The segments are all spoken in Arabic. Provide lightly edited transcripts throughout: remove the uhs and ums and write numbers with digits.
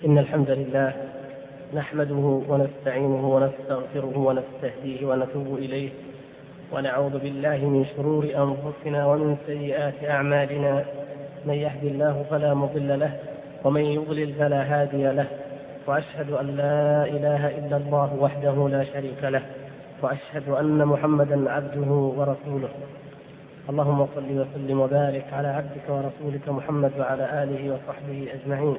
إن الحمد لله نحمده ونستعينه ونستغفره ونستهديه ونتوب إليه، ونعوذ بالله من شرور أنفسنا ومن سيئات أعمالنا. من يهد الله فلا مضل له، ومن يضلل فلا هادي له، وأشهد أن لا إله إلا الله وحده لا شريك له، وأشهد أن محمدا عبده ورسوله. اللهم صل وسلم وبارك على عبدك ورسولك محمد وعلى آله وصحبه أجمعين.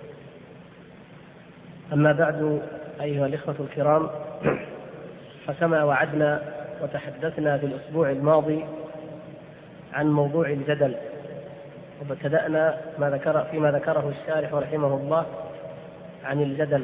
أما بعد، أيها الإخوة الكرام، فكما وعدنا وتحدثنا في الأسبوع الماضي عن موضوع الجدل، وابتدأنا فيما ذكره الشارح رحمه الله عن الجدل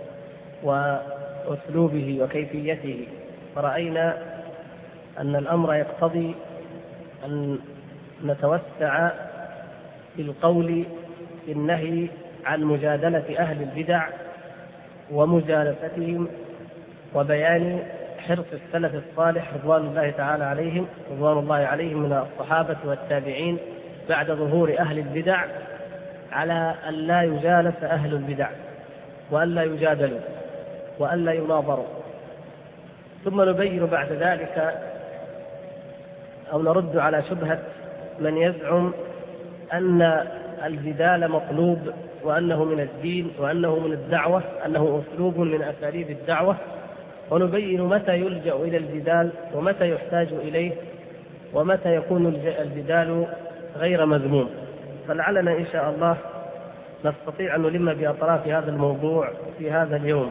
وأسلوبه وكيفيته، فرأينا أن الأمر يقتضي أن نتوسع في القول في النهي عن مجادلة أهل البدع ومجالستهم، وبيان حرص السلف الصالح رضوان الله عليهم من الصحابة والتابعين بعد ظهور أهل البدع على أن لا يجالس أهل البدع، وأن لا يجادلوا، وأن لا يناظروا. ثم نبين بعد ذلك أو نرد على شبهة من يزعم أن الجدال مطلوب، وأنه من الدين، وأنه من الدعوة، أنه أسلوب من أساليب الدعوة، ونبين متى يلجأ إلى الجدال ومتى يحتاج إليه، ومتى يكون الجدال غير مذموم. فلعلنا إن شاء الله نستطيع أن نلم بأطراف هذا الموضوع في هذا اليوم.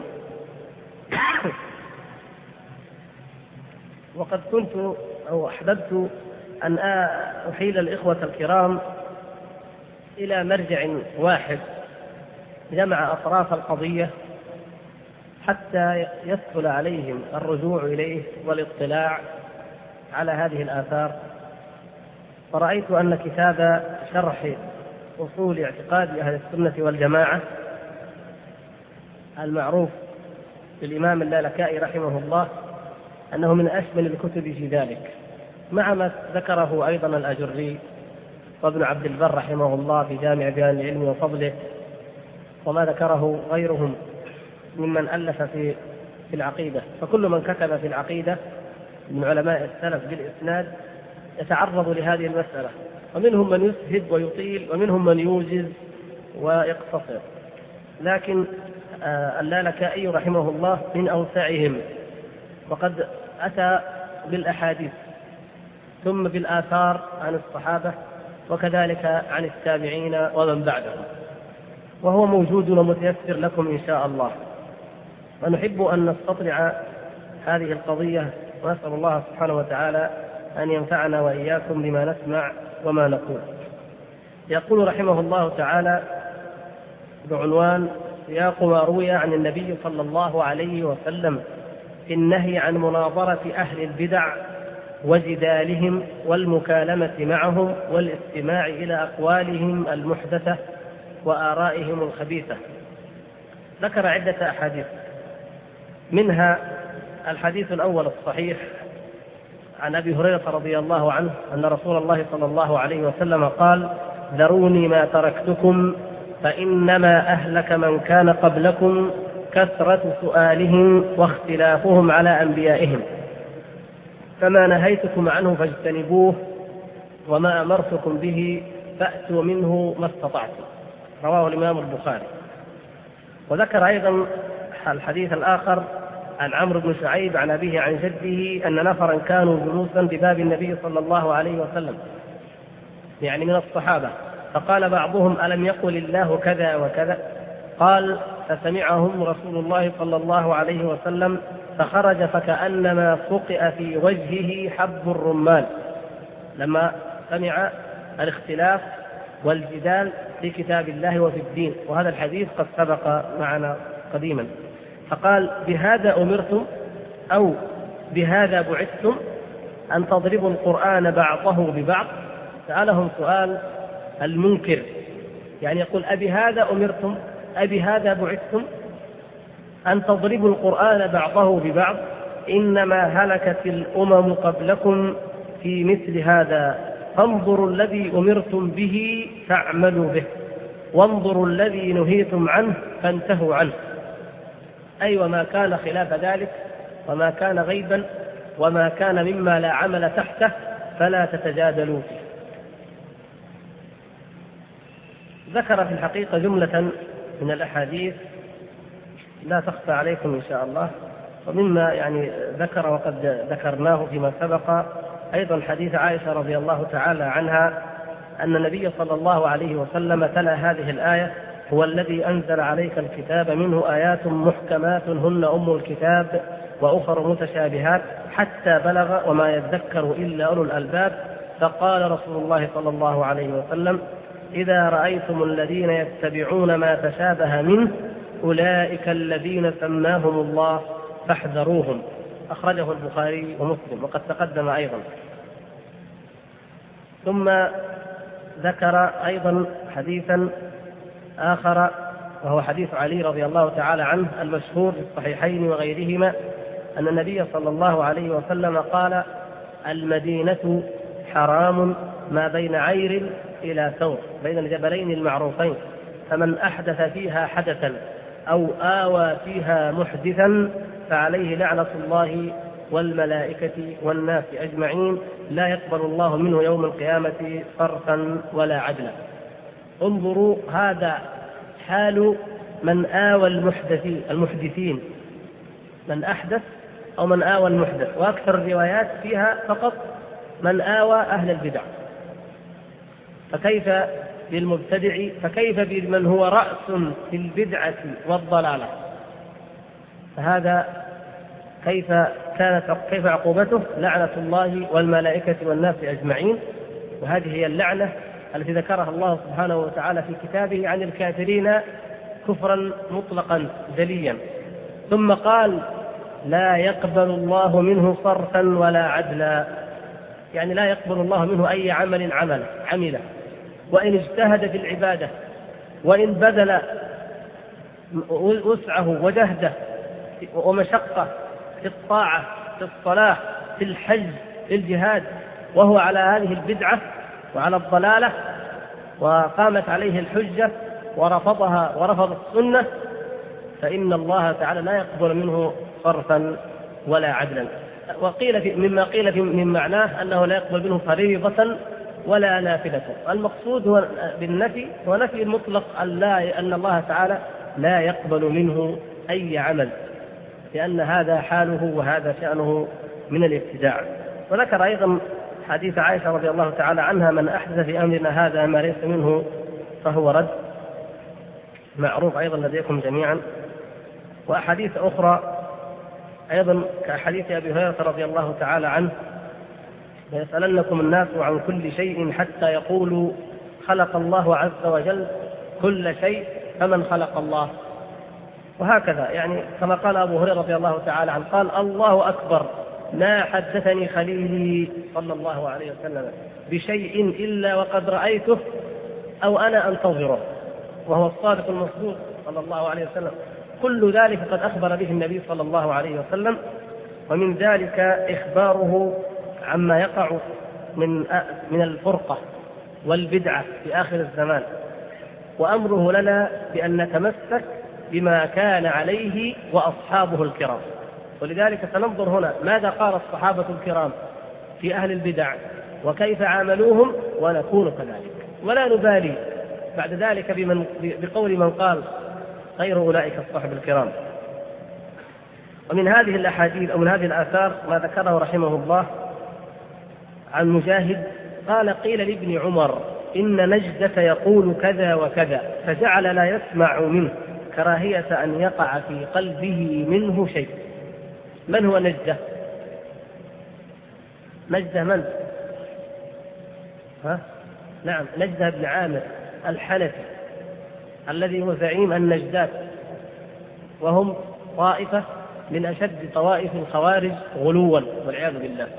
وقد كنت أو أحببت أن أحيل الإخوة الكرام إلى مرجع واحد جمع أطراف القضية حتى يسهل عليهم الرجوع إليه والاطلاع على هذه الآثار. فرأيت أن كتاب شرح أصول اعتقاد أهل السنة والجماعة المعروف للإمام اللالكائي رحمه الله أنه من أشمل الكتب في ذلك، مع ما ذكره أيضا الأجري وابن عبد البر رحمه الله في جامع بيان العلم وفضله، وما ذكره غيرهم ممن ألف في العقيدة. فكل من كتب في العقيدة من علماء السلف بالإسناد يتعرض لهذه المسألة، ومنهم من يسهب ويطيل، ومنهم من يوجز ويقتصر. لكن اللالكائي رحمه الله من أوسعهم، وقد أتى بالأحاديث ثم بالآثار عن الصحابة، وكذلك عن التابعين ومن بعدهم، وهو موجود ومتيسر لكم إن شاء الله. ونحب أن نستطلع هذه القضية، ونسأل الله سبحانه وتعالى أن ينفعنا وإياكم بما نسمع وما نقول. يقول رحمه الله تعالى بعنوان سياق ما روي عن النبي صلى الله عليه وسلم في النهي عن مناظرة أهل البدع وجدالهم والمكالمة معهم والاستماع إلى أقوالهم المحدثة وآرائهم الخبيثة. ذكر عدة أحاديث، منها الحديث الأول الصحيح عن أبي هريرة رضي الله عنه أن رسول الله صلى الله عليه وسلم قال: ذروني ما تركتكم فإنما أهلك من كان قبلكم كثرة سؤالهم واختلافهم على أنبيائهم، فما نهيتكم عنه فاجتنبوه، وما أمرتكم به فأتوا منه ما استطعتم. رواه الإمام البخاري. وذكر أيضا الحديث الآخر عن عمرو بن شعيب عن أبيه عن جده أن نفرا كانوا جلوسا بباب النبي صلى الله عليه وسلم، يعني من الصحابة، فقال بعضهم: ألم يقل الله كذا وكذا؟ قال: فسمعهم رسول الله صلى الله عليه وسلم فخرج فكأنما فقئ في وجهه حب الرمان، لما سمع الاختلاف والجدال في كتاب الله وفي الدين. وهذا الحديث قد سبق معنا قديما. فقال: بهذا أمرتم أو بهذا بعثتم أن تضربوا القرآن بعضه ببعض؟ سألهم سؤال المنكر، يعني يقول: أبهذا أمرتم أبهذا بعثتم أن تضربوا القرآن بعضه ببعض؟ إنما هلكت الأمم قبلكم في مثل هذا، فانظروا الذي أمرتم به فاعملوا به. وانظروا الذي نهيتم عنه فانتهوا عنه، أي وما كان خلاف ذلك وما كان غيبا وما كان مما لا عمل تحته فلا تتجادلوا فيه. ذكر في الحقيقة جملة من الأحاديث لا تخفى عليكم إن شاء الله، ومما ذكر وقد ذكرناه فيما سبق أيضا حديث عائشة رضي الله تعالى عنها أن النبي صلى الله عليه وسلم تلا هذه الآية: هو الذي أنزل عليك الكتاب منه آيات محكمات هن أم الكتاب وأخر متشابهات حتى بلغ وما يذكر إلا أولو الألباب. فقال رسول الله صلى الله عليه وسلم: إذا رأيتم الذين يتبعون ما تشابه منه أولئك الذين سماهم الله فاحذروهم. أخرجه البخاري ومسلم وقد تقدم أيضا. ثم ذكر أيضا حديثا آخر وهو حديث علي رضي الله تعالى عنه المشهور في الصحيحين وغيرهما أن النبي صلى الله عليه وسلم قال: المدينة حرام ما بين عير إلى ثور، بين الجبلين المعروفين، فمن أحدث فيها حدثا أو آوى فيها محدثا فعليه لعنة الله والملائكة والناس أجمعين، لا يقبل الله منه يوم القيامة صرفا ولا عدلا. انظروا، هذا حال من آوى المحدثين، من أحدث أو من آوى المحدث، وأكثر الروايات فيها فقط من آوى أهل البدع. فكيف بالمبتدع؟ فكيف بمن هو رأس في البدعة والضلالة؟ فهذا كيف عقوبته؟ لعنة الله والملائكة والناس أجمعين. وهذه هي اللعنة التي ذكرها الله سبحانه وتعالى في كتابه عن الكافرين كفرا مطلقا جليا. ثم قال: لا يقبل الله منه صرفا ولا عدلا، يعني لا يقبل الله منه أي عمل عمله، وإن اجتهد في العبادة وإن بذل وسعه وجهده ومشقة في الطاعة في الصلاة في الحج في الجهاد وهو على هذه البدعة وعلى الضلالة وقامت عليه الحجة ورفضها ورفض السنة، فإن الله تعالى لا يقبل منه صرفا ولا عدلا. وقيل مما قيل من معناه أنه لا يقبل منه فريضة ولا نافلة. المقصود هو بالنفي هو نفي المطلق أن الله تعالى لا يقبل منه أي عمل، لأن هذا حاله وهذا شأنه من الابتداع. وذكر أيضا حديث عائشة رضي الله تعالى عنها: من أحدث في أمرنا هذا ما ليس منه فهو رد، معروف أيضا لديكم جميعا. وأحاديث أخرى أيضا كحديث أبي هريرة رضي الله تعالى عنه: ليسألنكم الناس عن كل شيء حتى يقولوا خلق الله عز وجل كل شيء فمن خلق الله. وهكذا كما قال أبو هريرة رضي الله تعالى عنه قال: الله أكبر، ما حدثني خليلي صلى الله عليه وسلم بشيء إلا وقد رأيته أو أنا أنتظره، وهو الصادق المصدوق صلى الله عليه وسلم. كل ذلك قد أخبر به النبي صلى الله عليه وسلم، ومن ذلك إخباره عما يقع من الفرقة والبدعة في آخر الزمان، وأمره لنا بأن نتمسك بما كان عليه وأصحابه الكرام. ولذلك سننظر هنا ماذا قال الصحابة الكرام في أهل البدع وكيف عاملوهم، ونكون كذلك، ولا نبالي بعد ذلك بقول من قال غير أولئك الصحابة الكرام. ومن هذه الأحاديث أو من هذه الآثار ما ذكره رحمه الله عن مجاهد قال: قيل لابن عمر إن نجدة يقول كذا وكذا، فجعل لا يسمع منه كراهية أن يقع في قلبه منه شيء. من هو نجدة؟ نجدة من؟ نعم، نجدة بن عامر الحنفي الذي هو زعيم النجدات، وهم طائفة من أشد طوائف الخوارج غلوا والعياذ بالله.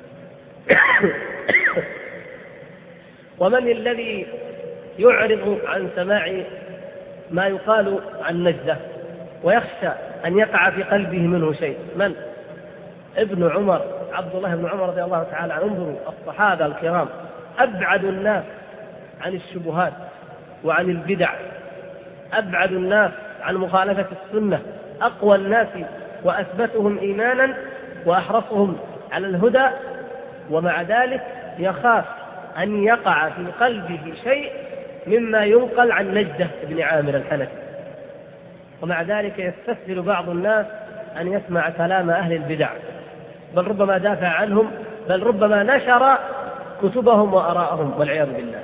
ومن الذي يعرض عن سماع ما يقال عن نجدة ويخشى أن يقع في قلبه منه شيء؟ من؟ ابن عمر، عبد الله بن عمر رضي الله تعالى عنه. انظروا الصحابة الكرام أبعد الناس عن الشبهات وعن البدع، أبعد الناس عن مخالفة السنة، أقوى الناس وأثبتهم إيمانا وأحرصهم على الهدى، ومع ذلك يخاف أن يقع في قلبه شيء مما ينقل عن نجدة بن عامر الحنفي، ومع ذلك يستسهل بعض الناس أن يسمع كلام أهل البدع، بل ربما دافع عنهم، بل ربما نشر كتبهم وآراءهم والعياذ بالله.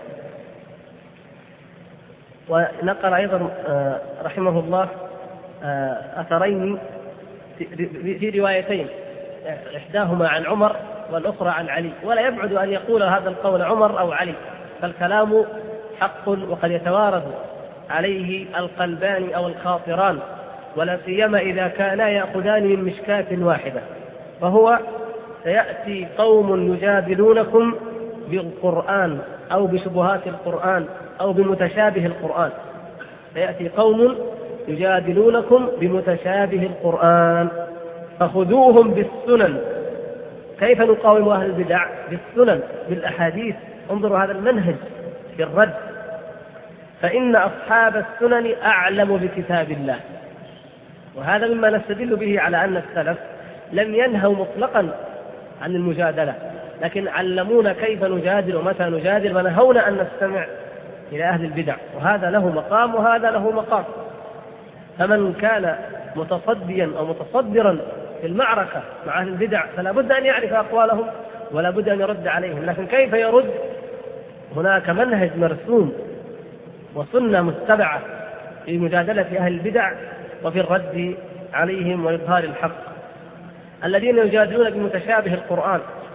ونقل أيضا رحمه الله أثرين في روايتين، إحداهما عن عمر والأخرى عن علي، ولا يبعد أن يقول هذا القول عمر أو علي، فالكلام حق وقد يتوارد عليه القلبان أو الخاطران، ولا سيما إذا كانا يأخذان من مشكاة واحدة. فهو سيأتي قوم يجادلونكم بالقرآن أو بشبهات القرآن أو بمتشابه القرآن، سيأتي قوم يجادلونكم بمتشابه القرآن فخذوهم بالسنن. كيف نقاوم أهل البدع؟ بالسنن، بالأحاديث. انظروا هذا المنهج في الرد، فإن أصحاب السنن أعلم بكتاب الله. وهذا مما نستدل به على أن السلف لم ينهوا مطلقا عن المجادلة، لكن علمونا كيف نجادل ومتى نجادل، ونهونا أن نستمع إلى أهل البدع، وهذا له مقام وهذا له مقام. فمن كان متصديا أو متصدرا في المعركة مع أهل البدع فلا بد أن يعرف أقوالهم ولا بد أن يرد عليهم، لكن كيف يرد؟ هناك منهج مرسوم وسنة متبعة في مجادلة أهل البدع وفي الرد عليهم وإظهار الحق. الذين يجادلون بمتشابه القرآن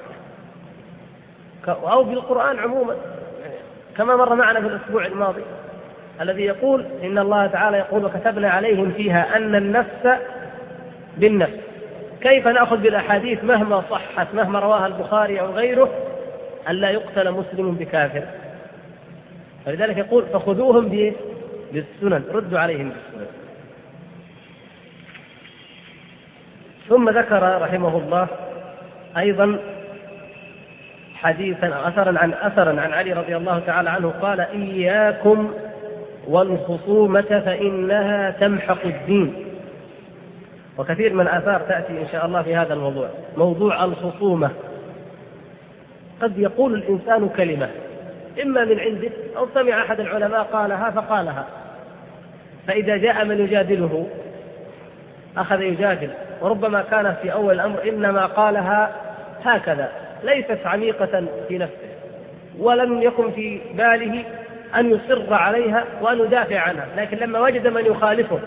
أو بالقرآن عموما، كما مر معنا في الأسبوع الماضي، الذي يقول إن الله تعالى يقول وكتبنا عليهم فيها أن النفس بالنفس. كيف نأخذ بالأحاديث مهما صحت، مهما رواها البخاري أو غيره، ألا يقتل مسلم بكافر؟ فلذلك يقول فخذوهم بالسنن، ردوا عليهم بالسنن. ثم ذكر رحمه الله أيضا حديثا أثرا عن علي رضي الله تعالى عنه قال إياكم والخصومة فإنها تمحق الدين. وكثير من الآثار تأتي إن شاء الله في هذا الموضوع، موضوع الخصومة. قد يقول الإنسان كلمة إما من عنده أو سمع أحد العلماء قالها فقالها، فإذا جاء من يجادله أخذ يجادل، وربما كان في أول الأمر إنما قالها هكذا ليست عميقة في نفسه، ولم يكن في باله أن يصر عليها وأن يدافع عنها، لكن لما وجد من يخالفه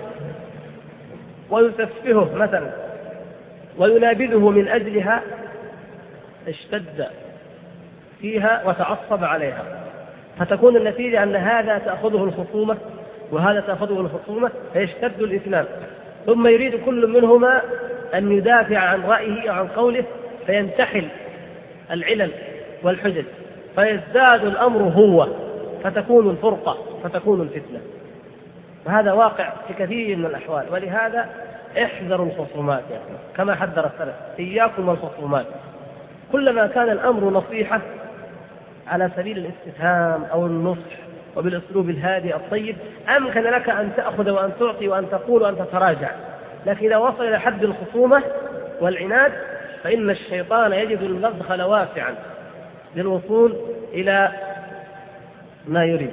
ويسفهه مثلا وينابذه من أجلها اشتد فيها وتعصب عليها، فتكون النتيجة أن هذا تأخذه الخصومة وهذا تأخذه الخصومة، فيشتد الاثنان، ثم يريد كل منهما أن يدافع عن رأيه أو عن قوله، فينتحل العلل والحجج، فيزداد الأمر هو، فتكون الفرقة، فتكون الفتنة. وهذا واقع في كثير من الأحوال. ولهذا احذروا الخصومات يعني، كما حذر السلف إياكم والخصومات. كلما كان الأمر نصيحة على سبيل الاستفهام أو النصح وبالأسلوب الهادئ الطيب، أمكن لك أن تأخذ وأن تعطي وأن تقول وأن تتراجع. لكن إذا وصل إلى حد الخصومة والعناد فإن الشيطان يجد المدخل واسعا للوصول إلى ما يريد.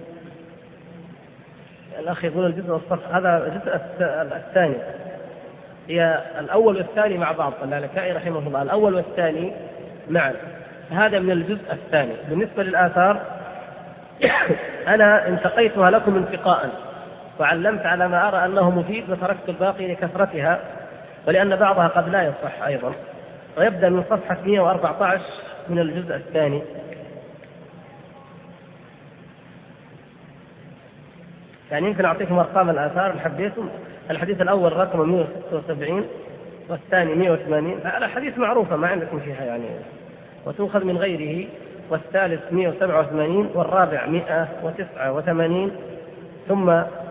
الأخ يقول الجزء والصف، هذا الجزء الثاني، هي الأول والثاني مع بعض. اللالكائي رحمه الله الأول والثاني معا، هذا من الجزء الثاني. بالنسبة للآثار أنا انتقيتها لكم انتقاء وعلمت على ما أرى أنه مفيد، وتركت الباقي لكثرتها ولأن بعضها قد لا يصح أيضا. ويبدأ من صفحة 114 من الجزء الثاني. يعني يمكن أعطيكم أرقام الآثار إن حبيتم. الحديث الأول رقم 176 والثاني 180. الحديث معروفة ما عندكم فيها يعني، وتؤخذ من غيره. والثالث 187 والرابع 189 ثم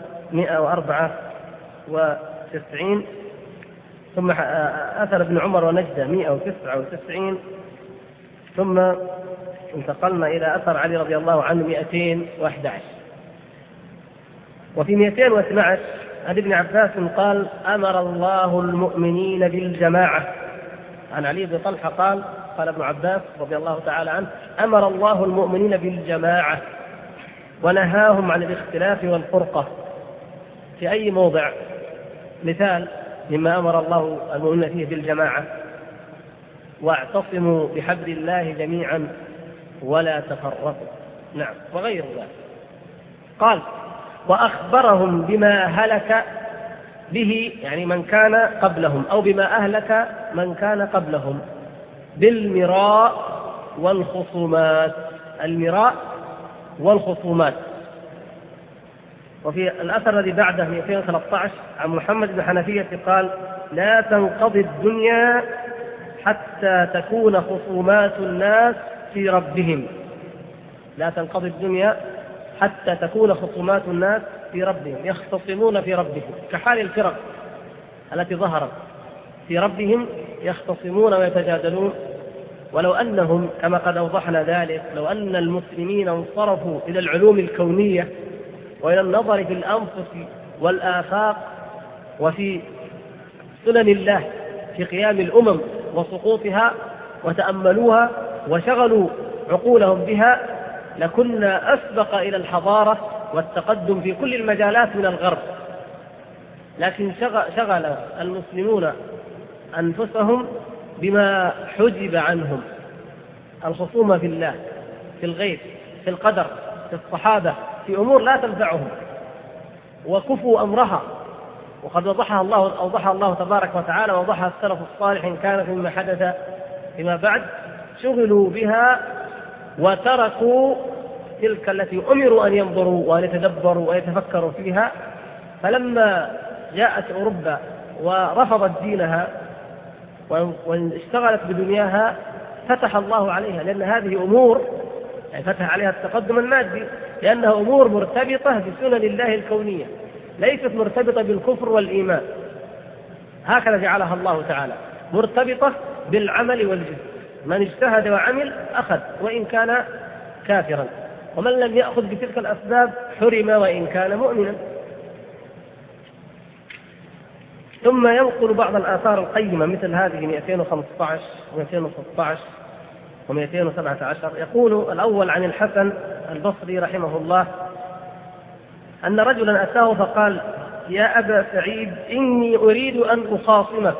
194 ثم أثر ابن عمر ونجدة 199 ثم انتقلنا إلى أثر علي رضي الله عنه 211. وفي 212 عن ابن عباس قال: أمر الله المؤمنين بالجماعة. عن علي بن طلحة قال ابن عباس رضي الله تعالى عنه: أمر الله المؤمنين بالجماعة ونهاهم عن الاختلاف والفرقة. في أي موضع مثال مما أمر الله المؤمنين فيه بالجماعة؟ واعتصموا بحبل الله جميعا ولا تفرقوا. نعم، وغير ذلك. قال: وأخبرهم بما هلك به، يعني من كان قبلهم، أو بما أهلك من كان قبلهم، بالمراء والخصومات. المراء والخصومات. وفي الأثر الذي بعده 213 عن محمد بن حنفية قال: لا تنقضي الدنيا حتى تكون خصومات الناس في ربهم. لا تنقضي الدنيا حتى تكون خصومات الناس في ربهم، يختصمون في ربهم، كحال الفرق التي ظهرت في ربهم، يختصمون ويتجادلون. ولو أنهم كما قد أوضحنا ذلك، لو أن المسلمين انصرفوا إلى العلوم الكونية وإلى النظر في الأنفس والآفاق وفي سنن الله في قيام الأمم وسقوطها وتأملوها وشغلوا عقولهم بها، لكنا أسبق إلى الحضارة والتقدم في كل المجالات من الغرب. لكن شغل المسلمون أنفسهم بما حجب عنهم: الخصومة في الله، في الغيب، في القدر، في الصحابة، في أمور لا تنفعهم، وكفوا أمرها. وقد أوضحها الله تبارك وتعالى، ووضحها السلف الصالح إن كان مما حدث فيما بعد. شغلوا بها وتركوا تلك التي أمروا أن ينظروا وأن يتدبروا ويتفكروا فيها. فلما جاءت أوروبا ورفضت دينها واشتغلت بدنياها، فتح الله عليها، لأن هذه أمور، يعني فتح عليها التقدم المادي، لأنها أمور مرتبطة بسنن الله الكونية، ليست مرتبطة بالكفر والإيمان. هكذا جعلها الله تعالى، مرتبطة بالعمل والجد. من اجتهد وعمل أخذ وإن كان كافرا، ومن لم يأخذ بتلك الأسباب حرم وإن كان مؤمنا. ثم ينقل بعض الآثار القيمة مثل هذه 215 و216 و217. يقول الأول عن الحسن البصري رحمه الله أن رجلا أتاه فقال: يا أبا سعيد، إني أريد أن أخاصمك.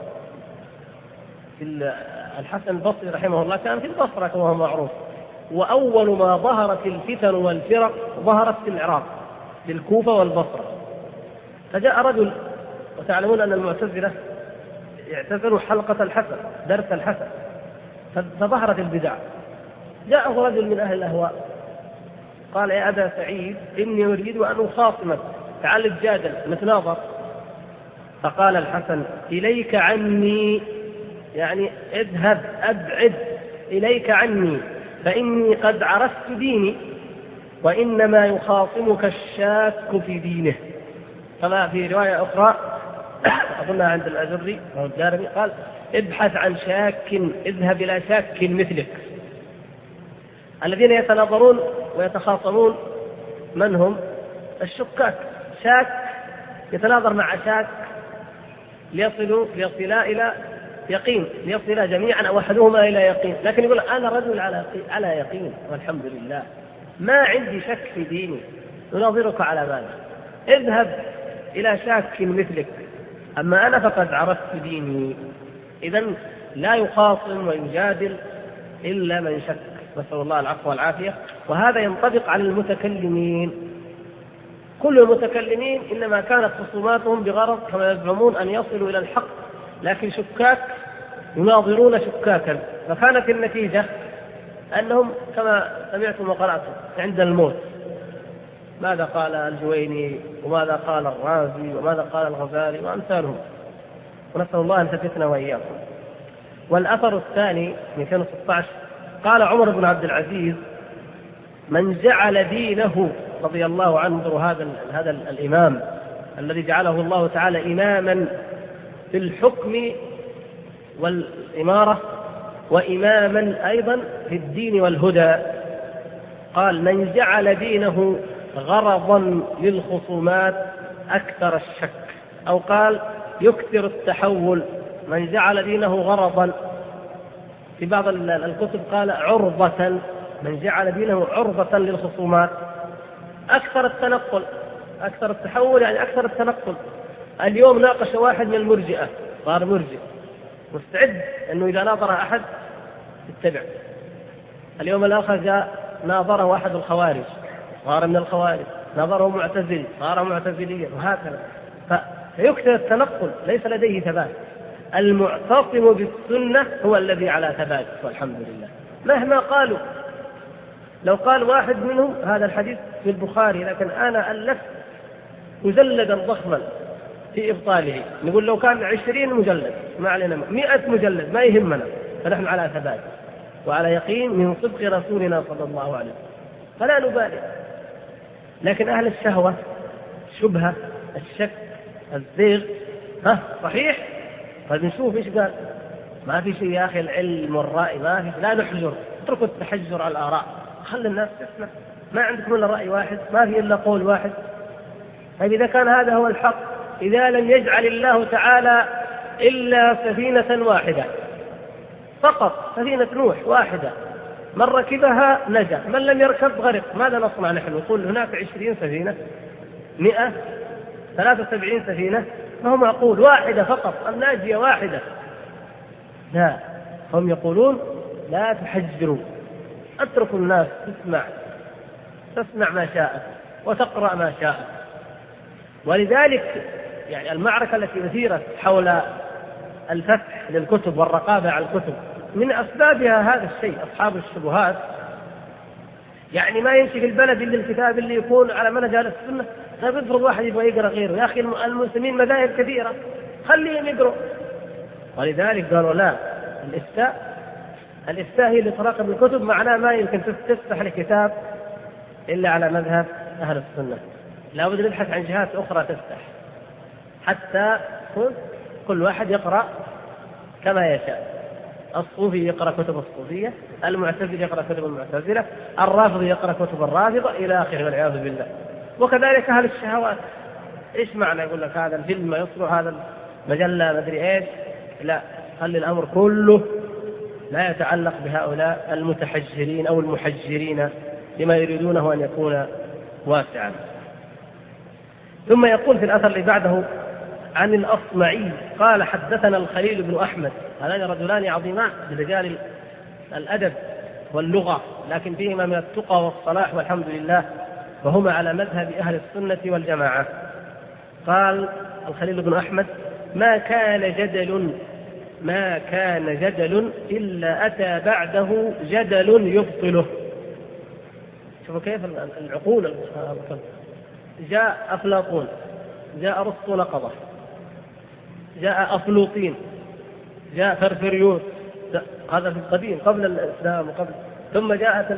الحسن البصري رحمه الله كان في البصرة كما هو معروف، وأول ما ظهرت الفتن والفرق ظهرت في العراق، في الكوفة والبصرة. فجاء رجل، وتعلمون أن المعتزلة اعتزلوا حلقة الحسن، درس الحسن، فظهرت البدع. جاءه رجل من أهل الأهواء قال: يا أبا سعيد، إني أريد أن أخاصمك، تعال نتجادل نتناظر. فقال الحسن: إليك عني، يعني اذهب أبعد إليك عني، فإني قد عرفت ديني، وإنما يخاصمك الشاك في دينه. كما في رواية أخرى أظنها عند الأجري أو الدارمي قال: ابحث عن شاك، اذهب إلى شاك مثلك. الذين يتناظرون ويتخاصمون من هم؟ الشكاك. شاك يتناظر مع شاك ليصلا إلى يقين، ليصلا جميعا أو أحدهما إلى يقين. لكن يقول: أنا رجل على يقين والحمد لله، ما عندي شك في ديني. نناظرك على ماذا؟ اذهب إلى شاك مثلك، أما أنا فقد عرفت ديني. إذن لا يخاصم ويجادل إلا من شك، نسأل الله العفو والعافية. وهذا ينطبق على المتكلمين. كل المتكلمين إنما كانت خصوماتهم بغرض كما يزعمون أن يصلوا إلى الحق، لكن شكاك يناظرون شكاكا، فكانت النتيجة أنهم كما سمعتم وقرأتم عند الموت ماذا قال الجويني وماذا قال الرازي وماذا قال الغزالي وأمثالهم، ونسأل الله أن تثبتنا وإياكم. والأثر الثاني 216 قال عمر بن عبد العزيز: من جعل دينه، رضي الله عنه، هذا الإمام الذي جعله الله تعالى إماما في الحكم والإمارة وإماما أيضا في الدين والهدى، قال: من جعل دينه غرضا للخصومات أكثر الشك، أو قال يكثر التحول، من جعل دينه غرضا. في بعض الكتب قال عرضة، من جعل دينه عرضة للخصومات. أكثر التنقل، أكثر التحول يعني أكثر التنقل. اليوم ناقش واحد من المرجئة صار مرجئ، مستعد أنه إذا ناظر أحد يتبع. اليوم الآخر جاء ناظره أحد الخوارج صار من الخوارج، ناظره معتزلي صار معتزليا، وهكذا. فيكثر التنقل، ليس لديه ثبات. المعتصم بالسنة هو الذي على ثبات والحمد لله مهما قالوا. لو قال واحد منهم هذا الحديث في البخاري، لكن أنا ألفت مجلدا ضخما في إبطاله، نقول لو كان 20 مجلد ما علينا، 100 مجلد ما يهمنا، فنحن على ثبات وعلى يقين من صدق رسولنا صلى الله عليه وسلم، فلا نبالي. لكن أهل الشهوة، الشبهة، الشك، الزيغ، صحيح؟ طيب نشوف إيش قال. ما في شيء يا أخي، العلم والرأي ما في، لا نحجر، اتركوا التحجر على الآراء، خلي الناس تسمع. ما عندكم إلا رأي واحد، ما في إلا قول واحد. طيب إذا كان هذا هو الحق، إذا لم يجعل الله تعالى إلا سفينة واحدة فقط، سفينة نوح واحدة، من ركبها نجا، من لم يركب غرق، ماذا نصنع نحن؟ نقول هناك 20 سفينة، 100، 73 سفينة، فهو معقول واحدة فقط، الناجية واحدة. لا، هم يقولون لا تحجروا، اتركوا الناس تسمع ما شاءت وتقرأ ما شاءت. ولذلك يعني المعركة التي أثيرت حول الفتح للكتب والرقابة على الكتب من أسبابها هذا الشيء. أصحاب الشبهات يعني ما يمشي في البلد إلا الكتاب اللي يكون على منهج أهل السنة. طيب افرض واحد يبغى يقرأ غيره، يا أخي المسلمين مذاهب كثيرة، خليهم يقرأوا. ولذلك قالوا لا، الإفتاء هي اللي تراقب الكتب، معناه ما يمكن تفتح الكتاب إلا على مذهب أهل السنة. لا بد نبحث عن جهات أخرى تفتح حتى كل واحد يقرأ كما يشاء. الصوفي يقرأ كتب الصوفية، المعتزلي يقرأ كتب المعتزلة، الرافضي يقرأ كتب الرافضة، إلى آخره والعياذ بالله. وكذلك أهل الشهوات، إيش معنى يقول لك هذا الفيلم ما يصلح، هذا المجلة ما أدري إيش؟ لا، خلي الأمر كله لا يتعلق بهؤلاء المتحجرين أو المحجرين لما يريدونه أن يكون واسعا. ثم يقول في الأثر اللي بعده عن الأصمعي قال حدثنا الخليل بن أحمد. هذان رجلان عظيمان برجال الأدب واللغة، لكن فيهما من التقى والصلاح والحمد لله، وهما على مذهب أهل السنة والجماعة. قال الخليل بن أحمد ما كان جدل إلا أتى بعده جدل يبطله. شوفوا كيف العقول. جاء أفلاطون، جاء أرسطو نقضه، جاء أفلوطين، جاء فرفريوس، هذا في القديم قبل الإسلام وقبل. ثم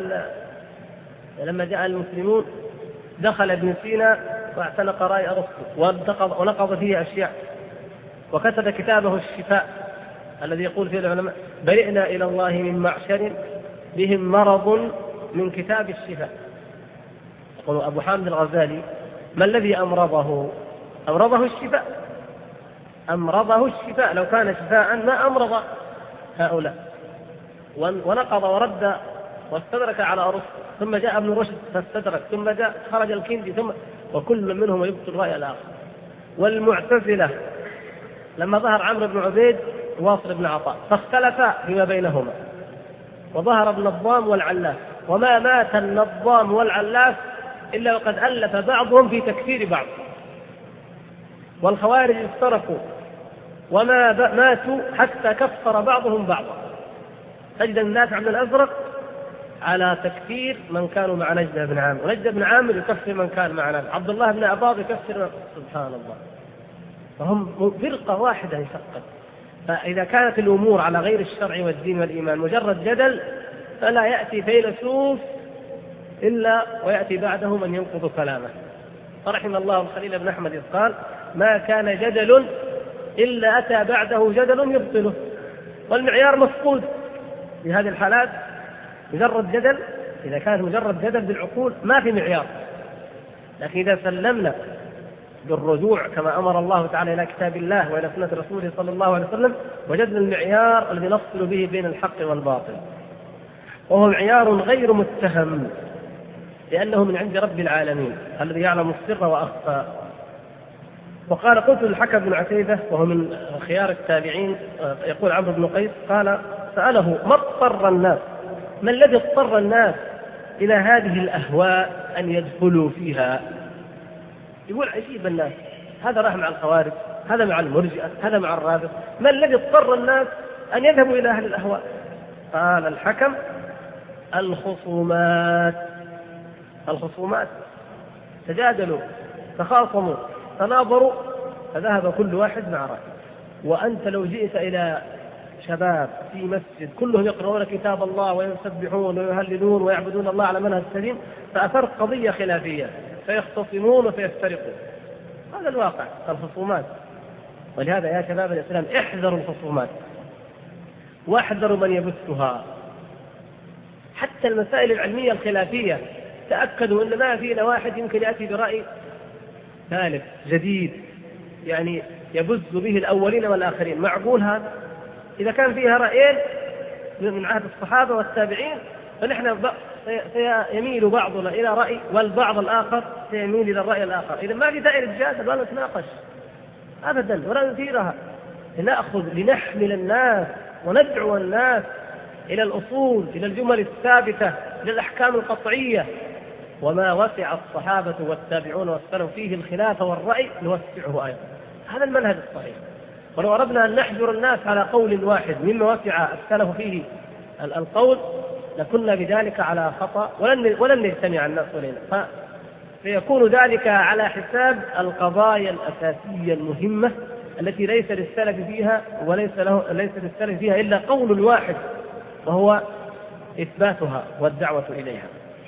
لما جاء المسلمون دخل ابن سينا واعتنق رأي أرسطو ونقض فيه أشياء، وكتب كتابه الشفاء الذي يقول فيه العلماء برئنا إلى الله من معشر بهم مرض من كتاب الشفاء. يقول أبو حامد الغزالي ما الذي أمرضه الشفاء، أمرضه الشفاء، لو كان شفاء ما أمرض هؤلاء. ونقض ورد واستدرك على أرسطو، ثم جاء ابن رشد فاستدرك، ثم جاء خرج الكندي، ثم وكل منهم يبطل رأي الآخر. والمعتزلة لما ظهر عمرو بن عبيد واصل بن عطاء فاختلفا فيما بينهما، وظهر النظام والعلاف، وما مات النظام والعلاف إلا وقد ألف بعضهم في تكفير بعض. والخوارج افترقوا وما ماتوا حتى كفر بعضهم بعضا. تجد الناس عبد الأزرق على تكفير من كانوا مع نجدة بن عامر، ونجدة بن عامر يكفر من كان معنا، عبد الله بن أباض يكفر سبحان الله. فهم فرقة واحدة يفقد. فإذا كانت الأمور على غير الشرع والدين والإيمان مجرد جدل، فلا يأتي فيلسوف إلا ويأتي بعده من ينقض كلامه. فرحم الله الخليل بن أحمد إذ قال ما كان جدل إلا أتى بعده جدل يبطله. والمعيار مفقود في هذه الحالات، مجرد جدل إذا كان مجرد جدل بالعقول ما في معيار، لكن إذا سلمنا بالرجوع كما أمر الله تعالى إلى كتاب الله وإلى سنة رسوله صلى الله عليه وسلم، وجدنا المعيار الذي نفصل به بين الحق والباطل، وهو معيار غير متهم لأنه من عند رب العالمين الذي يعلم السر وأخفى. وقال قلت للحكم بن عتيبة وهو من خيار التابعين، يقول عمرو بن قيس قال سأله ما اضطر الناس، ما الذي اضطر الناس إلى هذه الأهواء أن يدخلوا فيها؟ يقول عجيب الناس، هذا راح مع الخوارج، هذا مع المرجئة، هذا مع الرافضة، ما الذي اضطر الناس أن يذهبوا إلى أهل الأهواء؟ قال الحكم الخصومات تجادلوا تخاصموا تناظروا فذهب كل واحد مع رأيه. وأنت لو جئت إلى شباب في مسجد كلهم يقرؤون كتاب الله ويسبحون ويهللون ويعبدون الله على منهج سليم، فأثرت قضية خلافية فيختصمون وسيفترقون. هذا الواقع، الخصومات. ولهذا يا شباب الإسلام احذروا الخصومات واحذروا من يبثها. حتى المسائل العلمية الخلافية تأكدوا أن ما فينا واحد يمكن يأتي برأي ثالث جديد يعني يبث به الأولين والآخرين. معقول هذا؟ إذا كان فيها رأيين من عهد الصحابة والتابعين فنحن سيميل بعضنا إلى رأي والبعض الآخر سيميل إلى الرأي الآخر. إذا ما في داعي للجدال ولا نتناقش أبدا ولا نثيرها، لنأخذ لنحمل الناس وندعو الناس إلى الأصول، إلى الجمل الثابتة، إلى الأحكام القطعية. وما وسع الصحابة والتابعون والسلف فيه الخلاف والرأي نوسعه أيضا. هذا المنهج الصحيح. ولو أردنا أن نحجر الناس على قول واحد مما وسع السلف فيه القول لكنا بذلك على خطأ ولن يجتمع الناس علينا، فيكون ذلك على حساب القضايا الأساسية المهمة التي ليس للسلف فيها وليس للسلف فيها إلا قول واحد وهو إثباتها والدعوة إليها.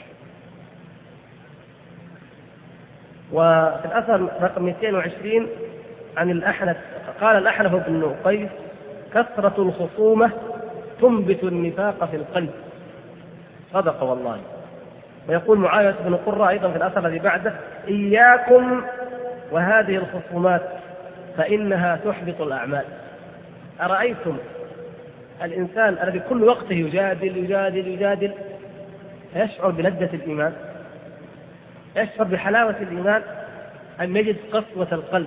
وفي الأثر رقم 220 عن الأحنف قال الأحنف بن قيس كثرة الخصومة تنبت النفاق في القلب. صدق والله. ويقول معاوية بن قرة أيضا في الأثر الذي بعده إياكم وهذه الخصومات فإنها تحبط الأعمال. أرأيتم الإنسان الذي كل وقته يجادل يشعر بلذة الإيمان، يشعر بحلاوة الإيمان، أن يجد قسوة القلب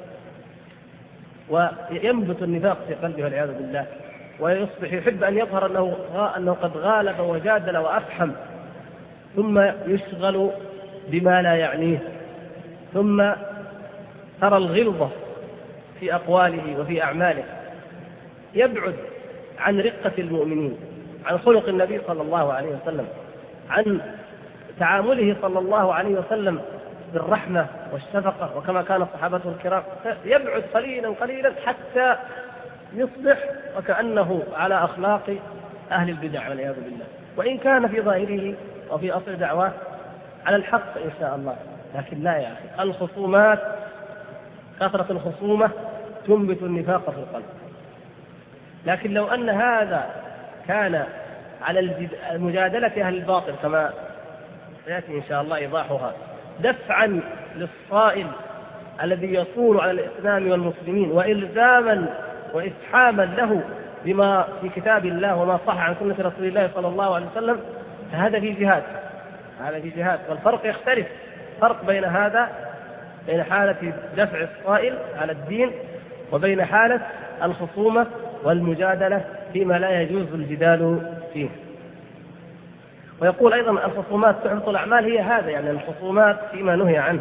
وينبت النفاق في قلبه والعياذ بالله، ويصبح يحب أن يظهر أنه قد غالب وجادل وأفحم، ثم يشغل بما لا يعنيه، ثم ترى الغلظة في أقواله وفي أعماله، يبعد عن رقة المؤمنين، عن خلق النبي صلى الله عليه وسلم، عن تعامله صلى الله عليه وسلم بالرحمة والشفقة وكما كان الصحابة الكرام، يبعد قليلا قليلا حتى يصبح وكأنه على أخلاق أهل البدع والعياذ بالله، وإن كان في ظاهره وفي أصل دعواه على الحق إن شاء الله. لكن لا يا أخي، الخصومات كثرة الخصومة تنبت النفاق في القلب. لكن لو أن هذا كان على المجادلة أهل الباطل كما سيأتي إن شاء الله إيضاحها، دفعا للصائل الذي يصول على الإسلام والمسلمين وإلزاما وإسحاما له بما في كتاب الله وما صح عن سنة رسول الله صلى الله عليه وسلم، فهذا في جهاد، هذا في جهاد. والفرق يختلف، فرق بين هذا، بين حالة دفع الصائل على الدين وبين حالة الخصومة والمجادلة فيما لا يجوز الجدال فيه. ويقول أيضا الخصومات تحبط الأعمال، هي هذا يعني الخصومات فيما نهي عنه.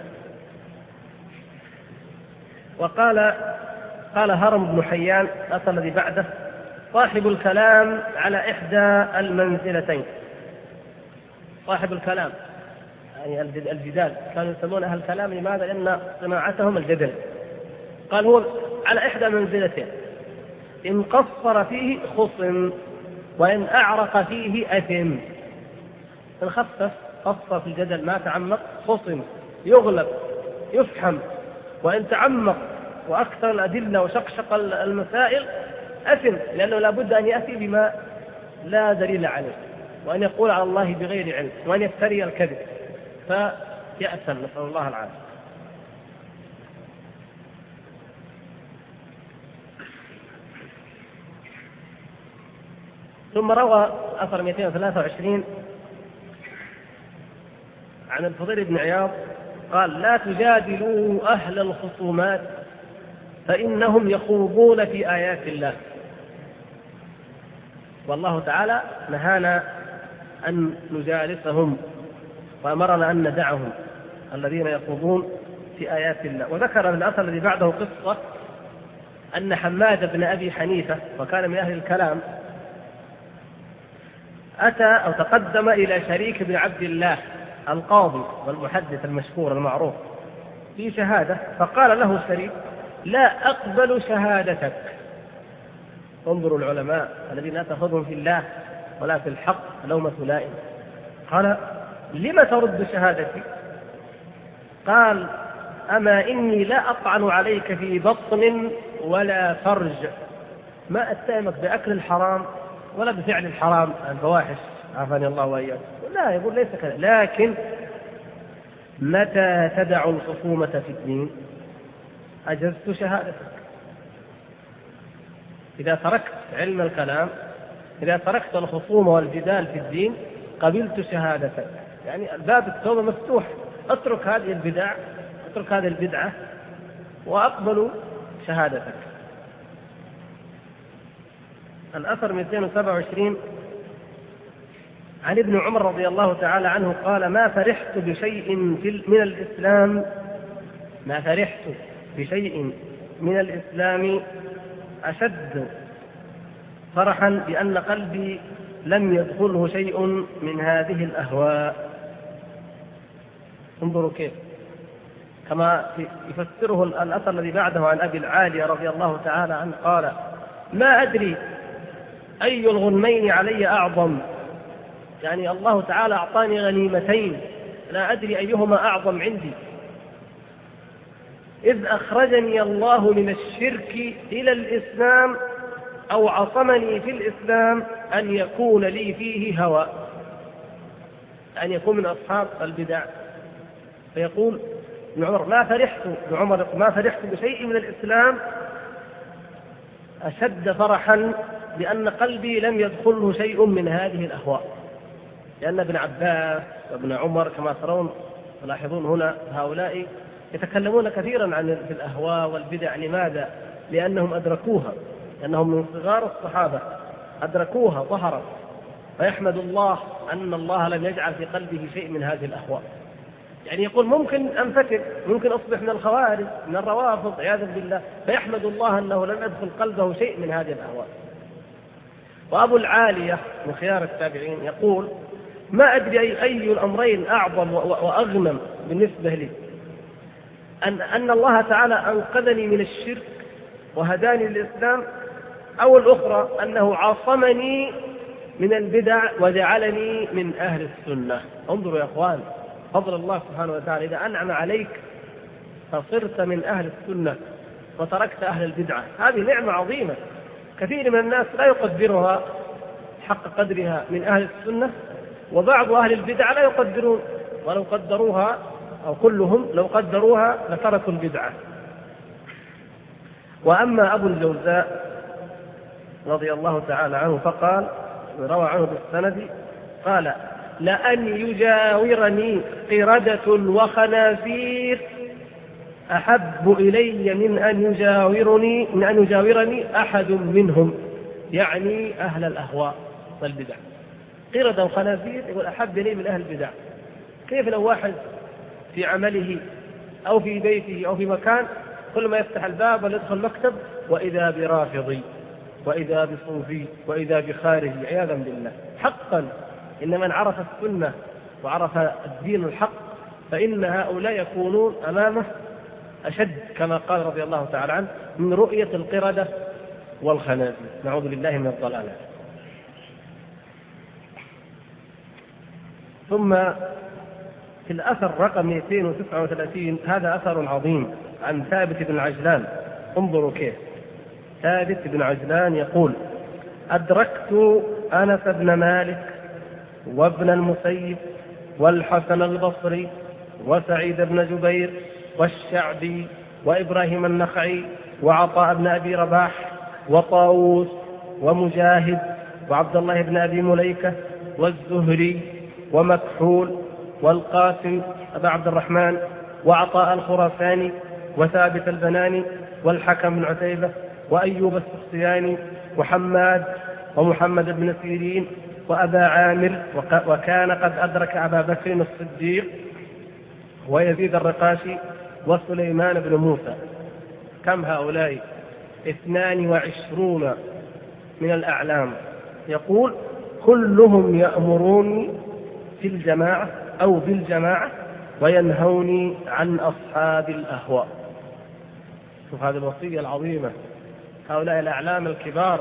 قال هرم بن حيان الأثر الذي بعده صاحب الكلام على إحدى المنزلتين. صاحب الكلام يعني الجدال، كانوا يسمون أهل الكلام لماذا؟ لأن صناعتهم الجدل. قال هو على إحدى منزلتين، إن قصر فيه خصم وإن أعرق فيه أثم. إن خفف قصر في الجدل ما تعمق خصم يغلب يفحم، وإن تعمق وأكثر الأدلة وشقشق المسائل أثم، لأنه لابد أن يأتي بما لا دليل عليه، وأن يقول على الله بغير علم، وأن يفتري الكذب. يأسا، نسأل الله العافية. ثم روى أثر 223 عن الفضيل بن عياض قال: لا تجادلوا أهل الخصومات فإنهم يخوضون في آيات الله. والله تعالى نهانا أن نجالسهم وأمرنا أن ندعهم الذين يخوضون في آيات الله. وذكر من الأثر الذي بعده قصة أن حماد بن أبي حنيفة وكان من أهل الكلام أتى أو تقدم إلى شريك بن عبد الله القاضي والمحدث المشهور المعروف في شهادة، فقال له شريك: لا أقبل شهادتك. انظروا العلماء الذين لا تأخذهم في الله ولا في الحق لومة لائم. قال: لم ترد شهادتي؟ قال: أما إني لا أطعن عليك في بطن ولا فرج، ما أتهمك بأكل الحرام ولا بفعل الحرام الفواحش، عافاني الله وإياك. لا، يقول ليس كذا، لكن متى تدع الخصومة في الدين أجزت شهادتك. إذا تركت علم الكلام، إذا تركت الخصومة والجدال في الدين قبلت شهادتك. يعني باب التوبة مفتوح، اترك هذه البدع، اترك هذه البدعة وأقبل شهادتك. الأثر 227 عن ابن عمر رضي الله تعالى عنه قال: ما فرحت بشيء من الإسلام أشد فرحا بأن قلبي لم يدخله شيء من هذه الأهواء. انظروا كيف، كما يفسره الأثر الذي بعده عن أبي العالية رضي الله تعالى عنه قال: ما أدري أي الغنمين علي أعظم، يعني الله تعالى أعطاني غنيمتين، لا أدري أيهما أعظم عندي، إذ أخرجني الله من الشرك إلى الإسلام أو عصمني في الإسلام أن يكون لي فيه هوى، أن يكون من أصحاب البدع. فيقول ابن عمر: ما فرحت بشيء من الإسلام أشد فرحا بأن قلبي لم يدخله شيء من هذه الأهواء. لأن ابن عباس وابن عمر كما ترون تلاحظون هنا هؤلاء يتكلمون كثيرا عن الأهواء والبدع. لماذا؟ لأنهم أدركوها، لأنهم من صغار الصحابة أدركوها ظهرت، فيحمد الله أن الله لم يجعل في قلبه شيء من هذه الأهواء. يعني يقول ممكن أنفتك، ممكن أصبح من الخوارج من الروافض عياذا بالله، فيحمد الله أنه لم يدخل قلبه شيء من هذه الأهواء. وأبو العالية من خيار التابعين يقول: ما أدري أي الأمرين أعظم وأغنم بالنسبة لي، أن الله تعالى أنقذني من الشرك وهداني للإسلام، أو الأخرى أنه عاصمني من البدع وجعلني من أهل السنة. انظروا يا أخوان فضل الله سبحانه وتعالى، إذا أنعم عليك فصرت من أهل السنة وتركت أهل البدعة، هذه نعمة عظيمة. كثير من الناس لا يقدرها حق قدرها من أهل السنة، وبعض أهل البدع لا يقدرون، ولو قدروها أو كلهم لو قدروها لتركوا البدعة. وأما أبو الجوزاء رضي الله تعالى عنه فقال، روى عنه بالسند قال: لأن يجاورني قردة وخنازير أحب إلي من أن يجاورني أحد منهم، يعني أهل الأهواء والبدع. قردة وخنازير يقول أحب إلي من أهل البدع. كيف لو واحد في عمله أو في بيته أو في مكان كل ما يفتح الباب ويدخل مكتب وإذا برافضي وإذا بصوفي وإذا بخارجي عياذا بالله. حقا إن من عرف السنة وعرف الدين الحق فإن هؤلاء يكونون أمامه أشد، كما قال رضي الله تعالى عنه، من رؤية القردة والخنازير. نعوذ بالله من الضلال. ثم في الأثر رقم 239 هذا أثر عظيم عن ثابت بن عجلان. انظروا كيف ثابت بن عجلان يقول: أدركت أنس بن مالك وابن المسيب والحسن البصري وسعيد بن جبير والشعبي وإبراهيم النخعي وعطاء بن أبي رباح وطاووس ومجاهد وعبد الله بن أبي مليكة والزهري ومكحول والقاسم أبا عبد الرحمن وعطاء الخراساني وثابت البناني والحكم بن عتيبة وأيوب السختياني وحماد ومحمد بن سيرين وأبا عامر، وكان قد أدرك أبا بكر الصديق ويزيد الرقاشي وسليمان بن موسى. كم هؤلاء؟ 22 من الأعلام. يقول كلهم يأمروني في الجماعة أو بالجماعة وينهوني عن أصحاب الأهواء. شوف هذه الوصية العظيمة، هؤلاء الأعلام الكبار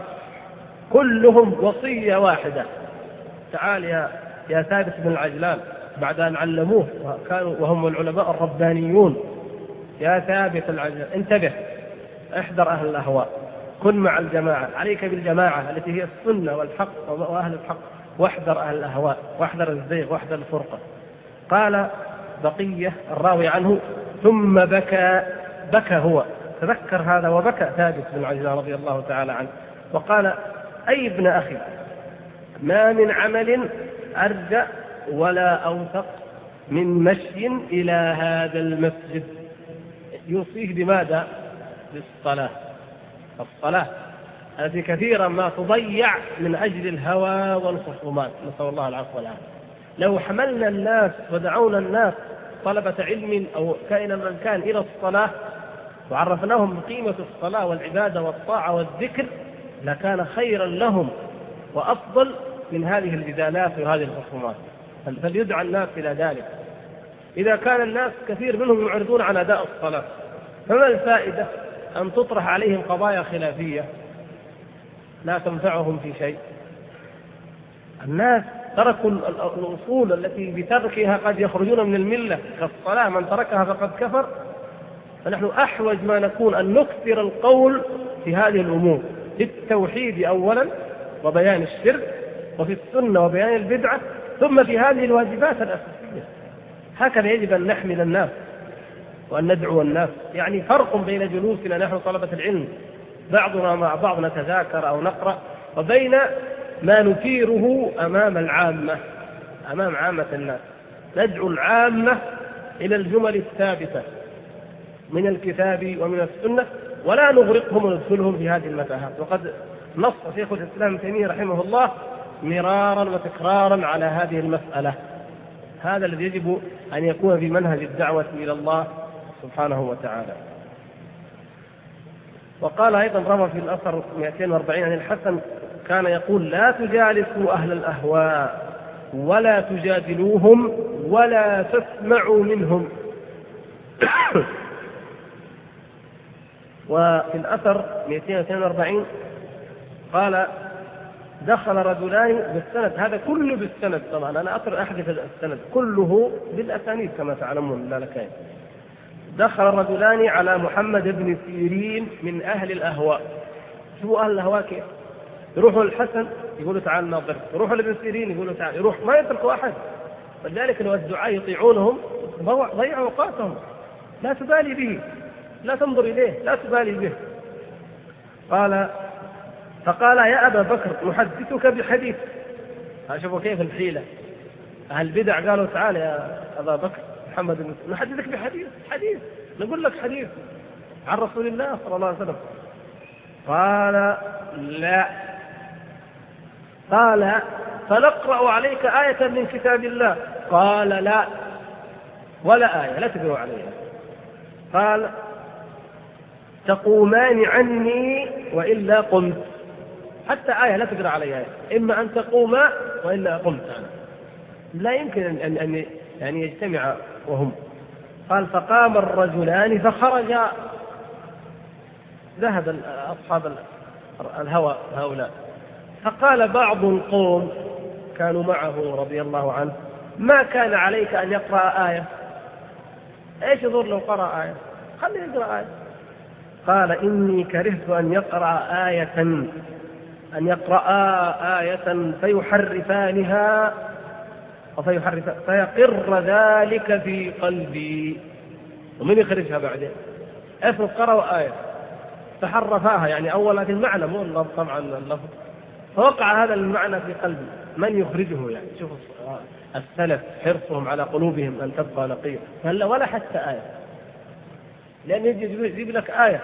كلهم وصية واحدة. تعال يا ثابت بن العجلان بعد أن علموه وهم العلماء الربانيون، يا ثابت العجلان انتبه، احذر أهل الأهواء، كن مع الجماعة، عليك بالجماعة التي هي السنة والحق وأهل الحق، واحذر أهل الأهواء واحذر الزيغ واحذر الفرقة. قال بقية الراوي عنه ثم بكى هو، تذكر هذا وبكى ثابت بن العجلان رضي الله تعالى عنه، وقال أي ابن أخي ما من عمل أرجى ولا أوثق من مشي إلى هذا المسجد. يوصيه بماذا؟ بالصلاة. الصلاة التي كثيرا ما تضيع من أجل الهوى والخصومات، نسأل الله العفو والعافية. لو حملنا الناس ودعونا الناس طلبة علم أو كائنا من كان إلى الصلاة وعرفناهم بقيمة الصلاة والعبادة والطاعة والذكر لكان خيرا لهم وأفضل من هذه الجدالات وهذه الخصومات. فليدعى الناس إلى ذلك. إذا كان الناس كثير منهم يعرضون عن أداء الصلاة، فما الفائدة أن تطرح عليهم قضايا خلافية لا تنفعهم في شيء؟ الناس تركوا الأصول التي بتركها قد يخرجون من الملة كالصلاة، من تركها فقد كفر. فنحن أحوج ما نكون أن نكثر القول في هذه الأمور، في التوحيد أولا وبيان الشرك، وفي السنة وبيان البدعة، ثم في هذه الواجبات الأساسية. هكذا يجب أن نحمل الناس وأن ندعو الناس. يعني فرق بين جلوسنا نحن طلبة العلم بعضنا مع بعض نتذاكر أو نقرأ، وبين ما نثيره أمام العامة، أمام عامة الناس. ندعو العامة إلى الجمل الثابتة من الكتاب ومن السنة، ولا نغرقهم وندخلهم في هذه المتاهات. وقد نص شيخ الإسلام ابن تيمية رحمه الله مرارا وتكرارا على هذه المسألة. هذا الذي يجب أن يكون في منهج الدعوة إلى الله سبحانه وتعالى. وقال أيضا روى في الأثر 240 عن الحسن كان يقول لا تجالسوا أهل الأهواء ولا تجادلوهم ولا تسمعوا منهم. وفي الأثر 242 قال دخل رجلان بالسند، هذا كله بالسند طبعا، أنا أحدث السند كله بالأسانيد كما تعلمون لا لكين. دخل الرجلان على محمد بن سيرين من أهل الأهواء. شوفوا أهل الأهواء كيف يروحوا للحسن يقولوا تعال ناظر، يروحوا لابن سيرين يقولوا تعال، يروح ما يتركوا أحد. ولذلك لو الدعاء يطيعونهم ضيعوا أوقاتهم. لا تبالي به، لا تنظر إليه، لا تبالي به. فقال يا أبا بكر نحدثك بحديث. شوفوا كيف الحيلة. أهل البدع قالوا تعال يا أبا بكر محمد نحدثك بحديث نقول لك حديث عن رسول الله صلى الله عليه وسلم. قال لا. قال فنقرأ عليك آية من كتاب الله. قال لا، ولا آية لا تقرأ عليها. قال تقومان عني وإلا قمت. حتى آية لا تقرأ عليها، إما أن تقوما وإلا قمت أنا. لا يمكن أن يعني يجتمع وهم. قال فقام الرجلان فخرجا. ذهب أصحاب الهوى هؤلاء. فقال بعض القوم كانوا معه رضي الله عنه ما كان عليك أن يقرأ آية؟ إيش يضر لو قرأ آية؟ خليه يقرأ آية. قال إني كرهت أن يقرأ آية فيحرفانها فيحرف فيقر ذلك في قلبي. ومن يخرجها بعدين؟ افرض قرأوا آية فحرفاها، يعني أولا في المعنى مو اللفظ، طبعا اللفظ، فوقع هذا المعنى في قلبي، من يخرجه؟ يعني شوف السلف حرصهم على قلوبهم أن تبقى نقية، ولا حتى آية، لأن يجيب لك آية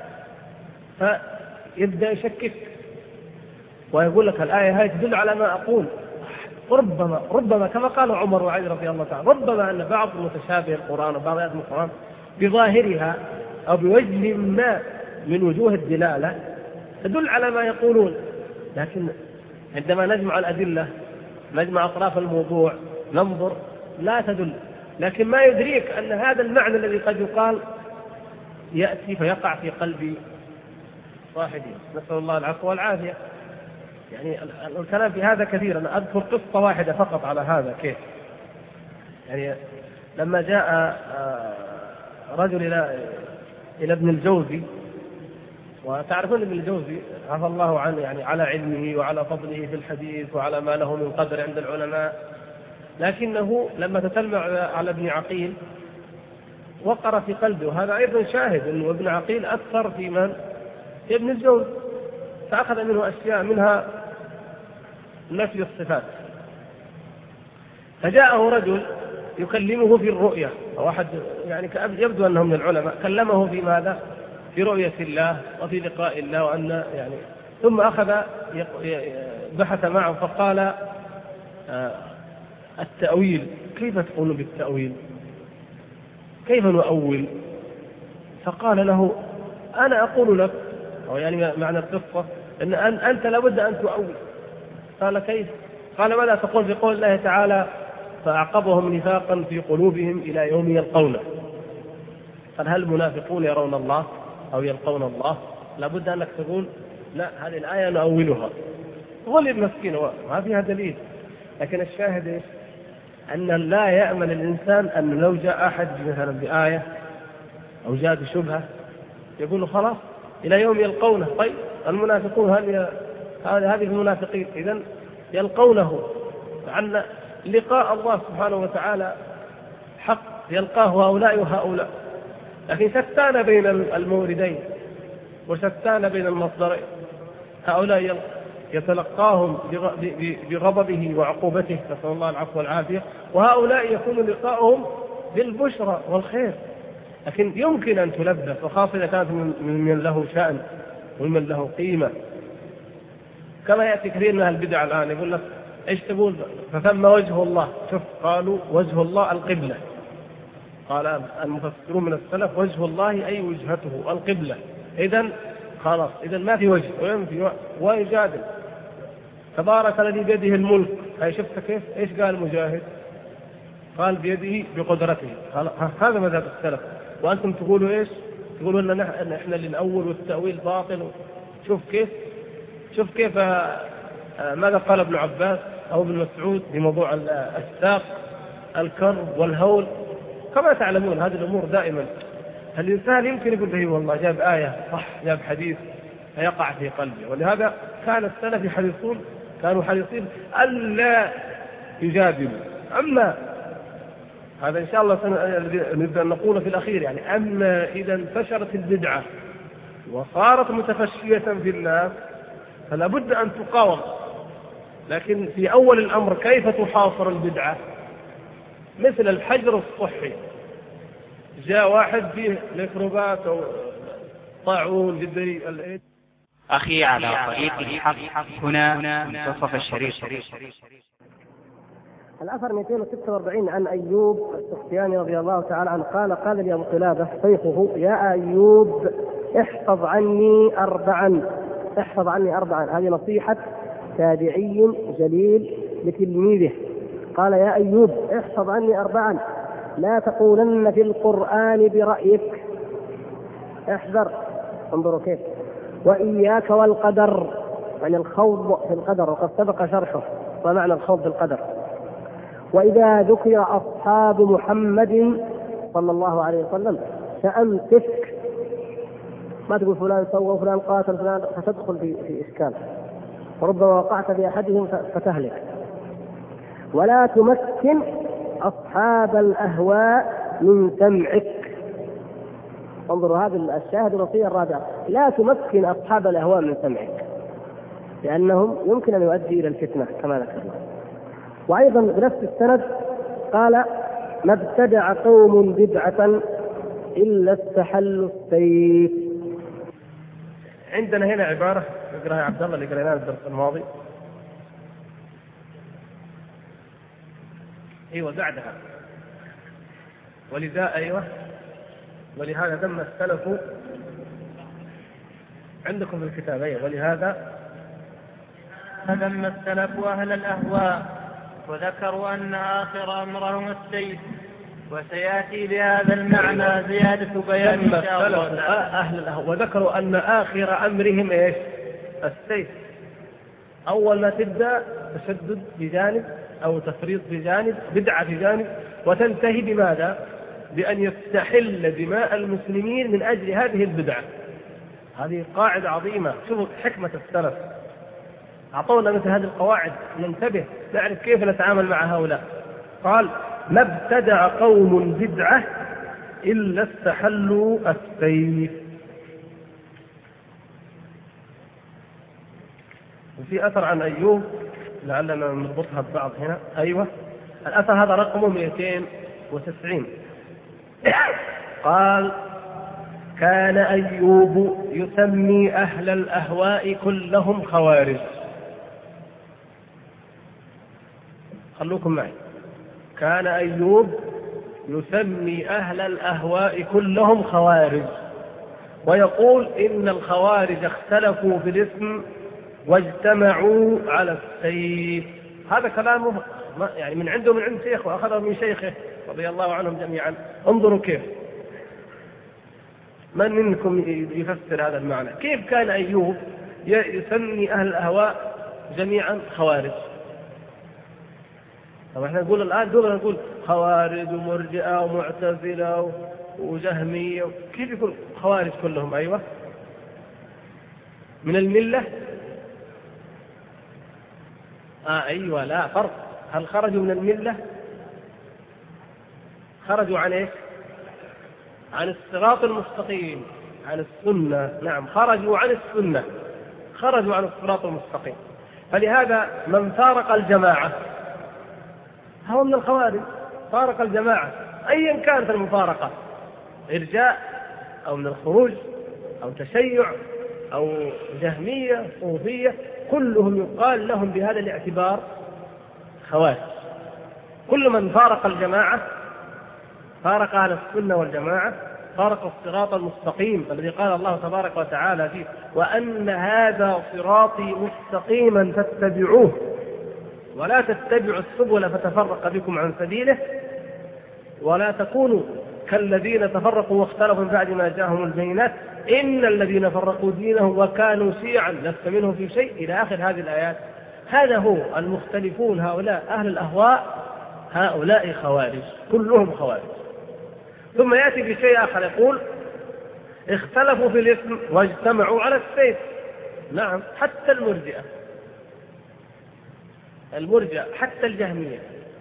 فيبدأ يشكك ويقول لك الآية هذه تدل على ما أقول. ربما كما قال عمر وعلي رضي الله تعالى، ربما أن بعض متشابه القرآن وبعض آيات القرآن بظاهرها أو بوجه ما من وجوه الدلالة تدل على ما يقولون، لكن عندما نجمع الأدلة، نجمع أطراف الموضوع، ننظر لا تدل. لكن ما يدريك أن هذا المعنى الذي قد يقال يأتي فيقع في قلب صاحبه، نسأل الله العفو والعافية. يعني الكلام في هذا كثير. أنا أذكر قصة واحدة فقط على هذا كيف. يعني لما جاء رجل إلى ابن الجوزي، وتعرفون ابن الجوزي عفى الله عنه يعني على علمه وعلى فضله في الحديث وعلى ما له من قدر عند العلماء، لكنه لما تتلمع على ابن عقيل وقر في قلبه، وهذا أيضا شاهد أنه ابن عقيل أكثر في من؟ في ابن الجوزي، فأخذ منه أشياء منها نفي الصفات. فجاءه رجل يكلمه في الرؤيا، واحد يعني يبدو أنه من العلماء، كلمه في ماذا؟ في رؤية الله وفي لقاء الله، وأن يعني ثم أخذ بحث معه فقال التأويل، كيف تقول بالتأويل؟ كيف نؤول؟ فقال له أنا أقول لك، أو يعني معنى القصة أن أنت لابد أن تؤول. قال كيف؟ قال ماذا تقول في قول الله تعالى فأعقبهم نفاقا في قلوبهم إلى يوم يلقونه؟ قال هل المنافقون يرون الله أو يلقون الله؟ لابد أنك تقول لا، هذه الآية نؤولها. غلب مسكين ما فيها دليل. لكن الشاهد إيش؟ أن لا يأمن الإنسان أن لو جاء أحد مثلا بآية أو جاء بشبهة يقول له خلاص إلى يوم يلقونه. طيب المنافقون هذه المنافقين إذن يلقونه، فعنا لقاء الله سبحانه وتعالى حق، يلقاه هؤلاء وهؤلاء، لكن شتان بين الموردين وشتان بين المصدرين. هؤلاء يتلقاهم بغضبه وعقوبته، نسأل الله العفو والعافية، وهؤلاء يكون لقاؤهم بالبشرى والخير. لكن يمكن أن تلبس، وخاصة إذا كانت من له شأن ومن له قيمة، كما يأتي كثير من البدع الآن يقول لك إيش تقول فثم وجه الله. شوف قالوا وجه الله القبلة، قال المفسرون من السلف وجه الله أي وجهته القبلة، إذن خلاص إذن ما في وجه وينفي ويجادل. تبارك الذي بيده الملك، هاي شفت كيف؟ إيش قال مجاهد؟ قال بيده بقدرته. هذا مذهب السلف، وأنتم تقولوا إيش؟ تقولوا أن إحنا للأول والتأويل باطل. شوف كيف ماذا قال ابن عباس أو ابن مسعود بموضوع الساق الكرب والهول. كما تعلمون هذه الأمور دائما الإنسان يمكن يقول به والله جاب آية صح، جاب حديث، فيقع في قلبه. ولهذا كان السلف كانوا حريصين ألا يجادلوا. أما هذا إن شاء الله نبدأ نقول في الأخير، يعني أما إذا انتشرت البدعة وصارت متفشية في الناس فلا بد أن تقاوم. لكن في أول الأمر كيف تحاصر البدعة؟ مثل الحجر الصحي، جاء واحد فيه ميكروبات أو طاعون جدري الإيد. أخي على طريق الحق، هنا منتصف الشريط. الأثر 246 عن أيوب السختياني رضي الله تعالى عنه قال لي أبو قلابة شيخه يا أيوب احفظ عني أربعا. هذه نصيحة تابعي جليل لتلميذه. قال يا أيوب احفظ عني أربعا، لا تقولن في القرآن برأيك، احذر. انظروا كيف. وإياك والقدر، يعني الخوض في القدر، وقد سبق شرحه ومعنى الخوض بالقدر. وإذا ذكر أصحاب محمد صلى الله عليه وسلم فأمسك، ما تقول فلان سوى فلان قاتل فلان، فتدخل في إشكال، وربما وقعت في أحدهم فتهلك. ولا تمكن أصحاب الأهواء من سمعك. انظروا هذا الشاهد الوصية الرابعة، لا تمكن أصحاب الأهواء من سمعك، لأنهم يمكن أن يؤدي إلى الفتنة كما ذكرنا. وأيضا بنفس السند قال: ما ابتدع قوم بدعة إلا استحلوا السيف. عندنا هنا عبارة يقرأها عبد الله اللي قرأناها الدرس الماضي، أيوة بعدها، ولذا أيوة ولهذا ذم السلف عندكم في الكتاب، أيوة ولهذا فذم السلف أهل الأهواء وذكروا أن آخر أمرهم السيف، وسيأتي بهذا المعنى زيادة بيان إن شاء الله أهل الأهواء، وذكروا أن آخر أمرهم إيش؟ السيف. أول ما تبدأ تشدد بجانب أو تفريط بجانب، بدعة بجانب، وتنتهي بماذا؟ بأن يستحل دماء المسلمين من أجل هذه البدعة. هذه قاعدة عظيمة. شوفوا حكمة السلف، أعطونا مثل هذه القواعد ننتبه نعرف كيف نتعامل مع هؤلاء. قال: ما ابتدع قوم بدعة إلا استحلوا السيف. وفي أثر عن أيوب لعلنا نربطها ببعض هنا. أيوة الأثر هذا رقمه 290. قال: كان أيوب يسمي أهل الأهواء كلهم خوارج. خلوكم معي. كان أيوب يسمي أهل الأهواء كلهم خوارج، ويقول إن الخوارج اختلفوا في الاسم واجتمعوا على السيف. هذا كلامه يعني من عنده من عند شيخه، وأخذه من شيخه رضي الله عنهم جميعا. انظروا كيف، من منكم يفسر هذا المعنى؟ كيف كان أيوب يسمي أهل الأهواء جميعا خوارج؟ طب احنا نقول الآن دول نقول خوارج ومرجئة ومعتزلة وجهمية، كيف يقول خوارج كلهم؟ أيوة من الملة. أيوة لا فرق. هل خرجوا من الملة؟ خرجوا عن إيش؟ عن الصراط المستقيم، عن السنة. نعم خرجوا عن السنة، خرجوا عن الصراط المستقيم. فلهذا من فارق الجماعة هو من الخوارج، فارق الجماعة أيا كانت المفارقة، إرجاء أو من الخروج أو تشيع أو جهمية صوفية، كلهم يقال لهم بهذا الاعتبار خوارج. كل من فارق الجماعة فارق أهل السنة والجماعة، فارق الصراط المستقيم الذي قال الله تبارك وتعالى فيه: وأن هذا صراطي مستقيما فاتبعوه ولا تتبعوا السبل فتفرق بكم عن سبيله ولا تكونوا كالذين تفرقوا واختلفوا من بعد ما جاءهم البينات إن الذين فرقوا دينهم وكانوا شيعا لست منهم في شيء إلى آخر هذه الآيات. هذا هو المختلفون، هؤلاء أهل الأهواء، هؤلاء خوارج، كلهم خوارج. ثم يأتي بشيء آخر يقول: اختلفوا في الاسم واجتمعوا على السيف. نعم حتى المرجئة حتى الجهمية.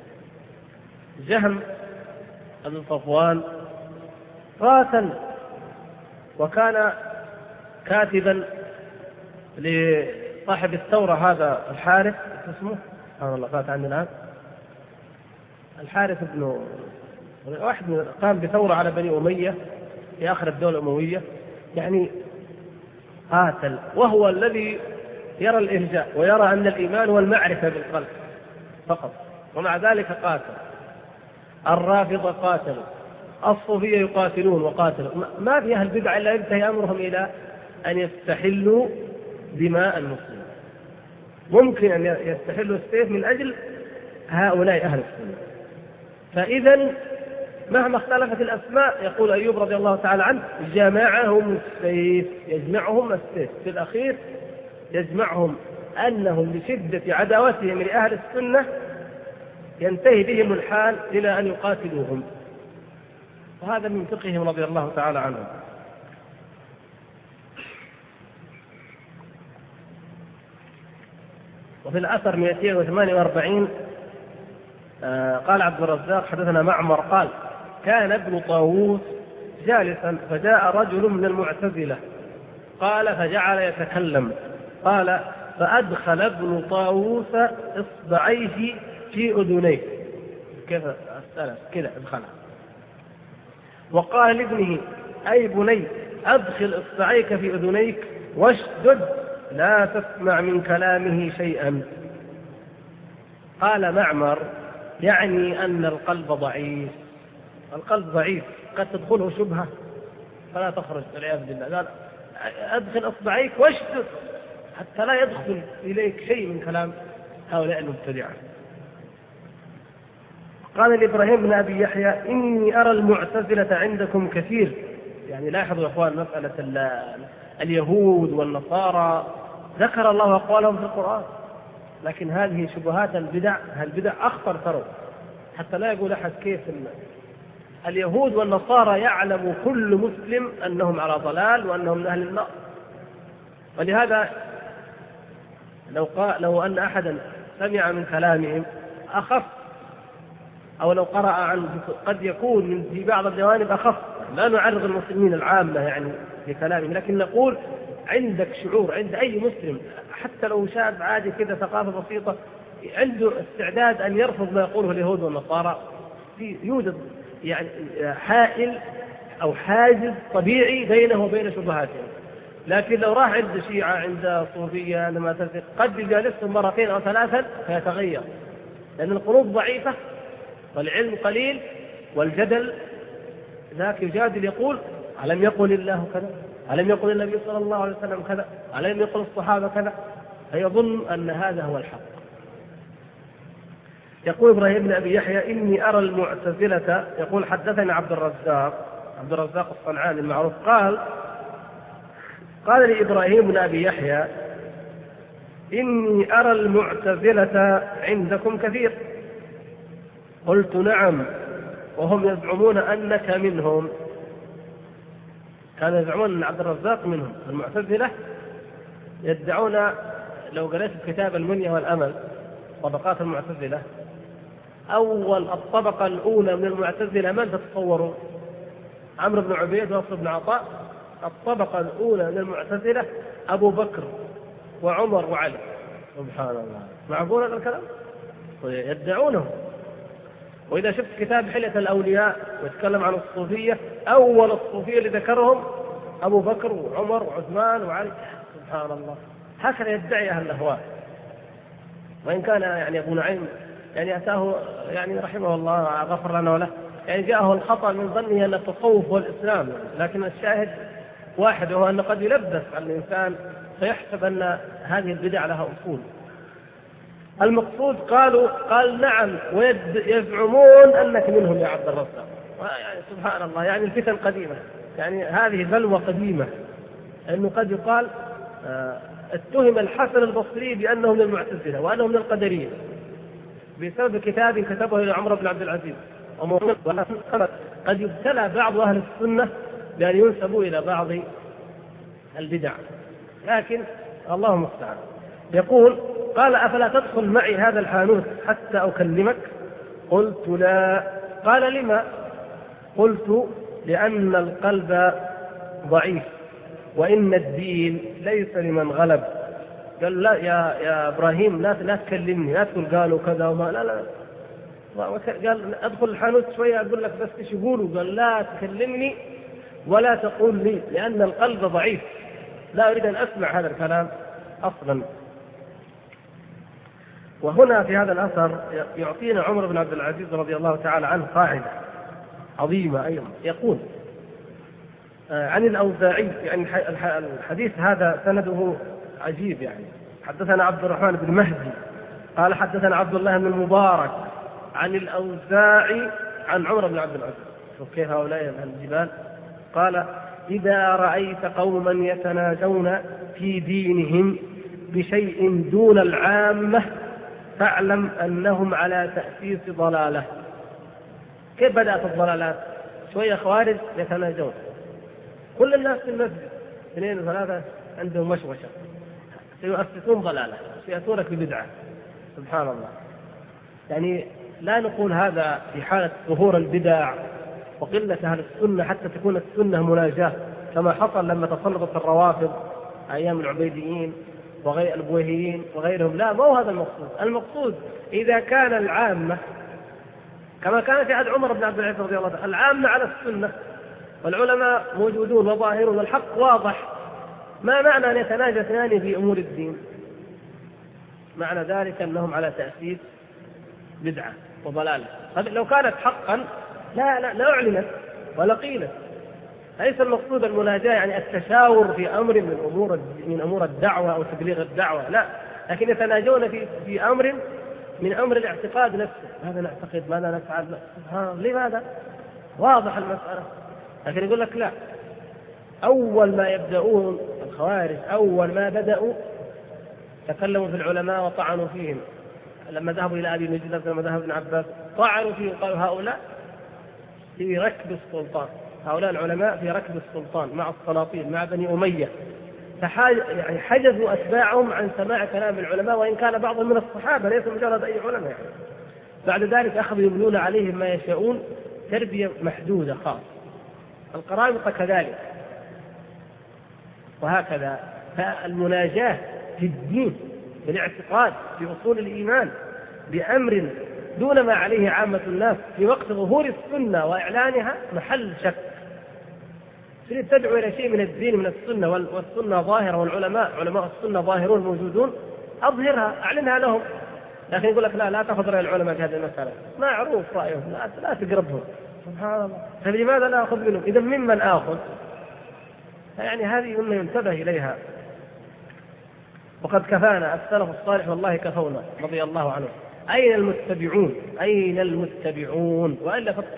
جهم بن صفوان قاتل وكان كاتبا لصاحب الثورة هذا الحارث، اسمه سبحان الله فات عني الآن، الحارث بن واحد قام بثورة على بني أمية في آخر الدولة الأموية، يعني قاتل، وهو الذي يرى الإرجاء ويرى أن الإيمان هو المعرفة بالقلب فقط، ومع ذلك قاتل. الرافضة قاتلوا، الصوفية يقاتلون وقاتلوا. ما في أهل بدع إلا ينتهي أمرهم إلى أن يستحلوا دماء المسلمين. ممكن أن يستحلوا السيف من أجل هؤلاء أهل السنة. فإذا مهما اختلفت الأسماء، يقول أيوب رضي الله تعالى عنه: جمعهم السيف، يجمعهم السيف. في الأخير يجمعهم أنهم لشدة عداوتهم لأهل السنة ينتهي بهم الحال إلى أن يقاتلوهم، وهذا من فقههم رضي الله تعالى عنهم. وفي الأثر 248 قال عبد الرزاق حدثنا معمر قال كان ابن طاووس جالسا فجاء رجل من المعتزلة قال فجعل يتكلم قال فأدخل ابن طاووس إصبعيه في أذنيه كيف أسأله كذا أدخلها وقال لابنه أي بني أدخل إصبعيك في أذنيك واشدد لا تسمع من كلامه شيئا. قال معمر يعني أن القلب ضعيف، القلب ضعيف قد تدخله شبهة فلا تخرج والعياذ بالله. قال أدخل إصبعيك واشدد حتى لا يدخل إليك شيء من كلام هؤلاء المبتدعة. قال لإبراهيم بن أبي يحيى إني أرى المعتزلة عندكم كثير. يعني لاحظوا يا أخوان مسألة اليهود والنصارى ذكر الله أقوالهم في القرآن، لكن هذه شبهات البدع أخطر ترى، حتى لا يقول أحد كيف اليهود والنصارى يعلم كل مسلم أنهم على ضلال وأنهم من أهل النار. ولهذا لو أن أحدا سمع من كلامهم أخف، أو لو قرأ عن قد يكون في بعض الجوانب أخف، لا نعرض المسلمين العامة يعني في كلامهم، لكن نقول عندك شعور عند أي مسلم حتى لو شاب عادي كده ثقافة بسيطة عنده استعداد أن يرفض ما يقوله اليهود والنصارى، يوجد يعني حائل أو حاجز طبيعي بينه وبين شبهاتهم. لكن لو راح عند شيعة عند صوفية لما تثق قد يجالسهم مرتين أو ثلاثا فيتغير، لأن القلوب ضعيفة والعلم قليل والجدل ذاك يجادل يقول ألم يقل الله كذا، ألم يقل النبي صلى الله عليه وسلم كذا، ألم يقل الصحابة كذا، فيظن أن هذا هو الحق. يقول إبراهيم بن أبي يحيى إني أرى المعتزلة، يقول حدثني عبد الرزاق الصنعاني المعروف قال لي إبراهيم بن أبي يحيى إني أرى المعتزلة عندكم كثير. قلت نعم وهم يزعمون أنك منهم. كانوا يزعمون أن عبد الرزاق منهم. المعتزلة يدعون، لو قرأت كتاب المنية والأمل طبقات المعتزلة، أول الطبقة الأولى من المعتزلة من تتصوروا؟ عمرو بن عبيد وأصل بن عطاء. الطبقة الأولى من المعتزلة أبو بكر وعمر وعلي. سبحان الله، معقول هذا الكلام؟ يدعونه. وإذا شفت كتاب حلية الأولياء ويتكلم عن الصوفية، أول الصوفية اللي ذكرهم أبو بكر وعمر وعثمان وعلي. سبحان الله، هكذا يدعي أهل الأهواء. وإن كان يعني أبو نعيم يعني أتاه يعني رحمه الله غفر لنا وله، يعني جاءه الخطأ من ظنه أن التصوف والإسلام، لكن الشاهد واحد، وهو أن قد يلبس على الإنسان فيحسب أن هذه البدع لها أصول. المقصود قال نعم ويزعمون أنك منهم يا عبد الرزاق. يعني سبحان الله، يعني الفتن قديمة، يعني هذه بلوى قديمة، أنه قد يقال اتهم الحسن البصري بأنه من المعتزلة وأنه من القدرية بسبب كتاب كتبه إلى عمر بن عبد العزيز. قد يبتلى بعض أهل السنة بأن ينسبوا إلى بعض البدع، لكن الله المستعان. يقول قال أفلا تدخل معي هذا الحانوت حتى أكلمك؟ قلت لا. قال لما؟ قلت لأن القلب ضعيف وإن الدين ليس لمن غلب. قال لا يا إبراهيم لا تكلمني، لا تقول قالوا كذا وما لا. قال أدخل الحانوت شوية أقول لك بس إيش يقولوا. قال لا تكلمني ولا تقول لي لأن القلب ضعيف، لا أريد أن أسمع هذا الكلام أصلا. وهنا في هذا الأثر يعطينا عمر بن عبد العزيز رضي الله تعالى عنه قاعدة عظيمة أيضا. يقول عن الأوزاعي، يعني الحديث هذا سنده عجيب، يعني حدثنا عبد الرحمن بن مهدي قال حدثنا عبد الله بن المبارك عن الأوزاعي عن عمر بن عبد العزيز. شوف كيف هؤلاء الجبال. قال إذا رأيت قوما يتناجون في دينهم بشيء دون العامة فاعلم أنهم على تأسيس ضلالة. كيف بدأت الضلالات؟ شوية خوارج يتناجون، كل الناس في المسجد 2 و3 عندهم مشوشة، سيؤسسون ضلالة، سيأتونك ببدعة. سبحان الله، يعني لا نقول هذا في حالة ظهور البدع وقلة أهل السنة حتى تكون السنة مناجاة كما حصل لما تسلطت الروافض أيام العبيديين وغير البويهيين وغيرهم. لا، ما هو هذا المقصود. المقصود إذا كان العامة كما كان في عهد عمر بن عبد العزيز رضي الله عنه، العامة على السنة والعلماء موجودون وظاهرون والحق واضح، ما معنى أن يتناجى اثنان في أمور الدين؟ معنى ذلك أنهم على تأسيس بدعة وضلالة. لو كانت حقا لا أعلنت ولا قيلت. ليس المقصود المناجاة يعني التشاور في أمر من أمور الدعوة أو تبليغ الدعوة، لا، لكن يتناجون في أمر من أمر الاعتقاد نفسه، ماذا نعتقد، ماذا نفعل، لماذا؟ واضح المسألة. لكن يقول لك لا، أول ما يبدأون الخوارج أول ما بدأوا تكلموا في العلماء وطعنوا فيهم. لما ذهبوا إلى أبي مجلس لما ذهب ابن عباس طعنوا فيه وقالوا هؤلاء في ركب السلطان، هؤلاء العلماء في ركب السلطان مع السلاطين مع بني أمية، يعني حجزوا أتباعهم عن سماع كلام العلماء، وإن كان بعضهم من الصحابة ليس مجرد أي علماء يعني. بعد ذلك أخذوا يبنون عليهم ما يشاءون تربية محدودة خاصة. القرامطة كذلك وهكذا. فالمناجاة في الدين في الاعتقاد في أصول الإيمان بأمر دون ما عليه عامة الناس في وقت ظهور السنة وإعلانها محل شك. تريد تدعو إلى شيء من الدين من السنة والسنة ظاهرة والعلماء علماء السنة ظاهرون موجودون، أظهرها أعلنها لهم. لكن يقول لك لا تأخذ رأي العلماء في هذه المسألة، معروف رأيهم، لا تقربهم. سبحان الله، فلماذا لا أخذ منهم؟ إذا ممن آخذ؟ يعني هذه مما ينتبه إليها. وقد كفانا السلف الصالح والله كفونا رضي الله عنه. أين المتبعون؟ أين المتبعون؟ وإلا في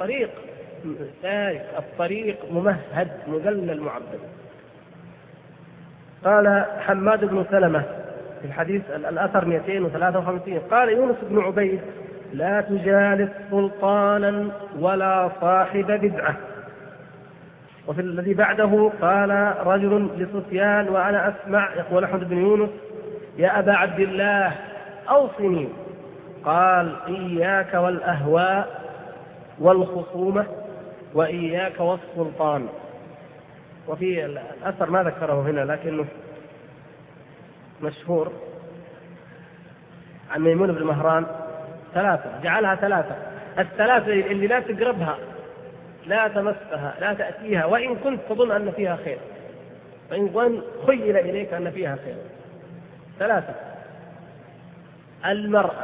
الطريق ممهد مذلل معبد. قال حماد بن سلمة في الحديث الأثر 253 قال يونس بن عبيد لا تجالس سلطانا ولا صاحب بدعة. وفي الذي بعده قال رجل لسفيان وأنا أسمع يقول أحمد بن يونس يا أبا عبد الله أوصني، قال إياك والأهواء والخصومة وإياك والسلطان. وفي الأثر ما ذكره هنا لكنه مشهور عن ميمون بن مهران جعلها ثلاثة. الثلاثة اللي لا تقربها لا تمسها لا تأتيها وإن كنت تظن أن فيها خير، وإن خيل إليك أن فيها خير. ثلاثة: المرأة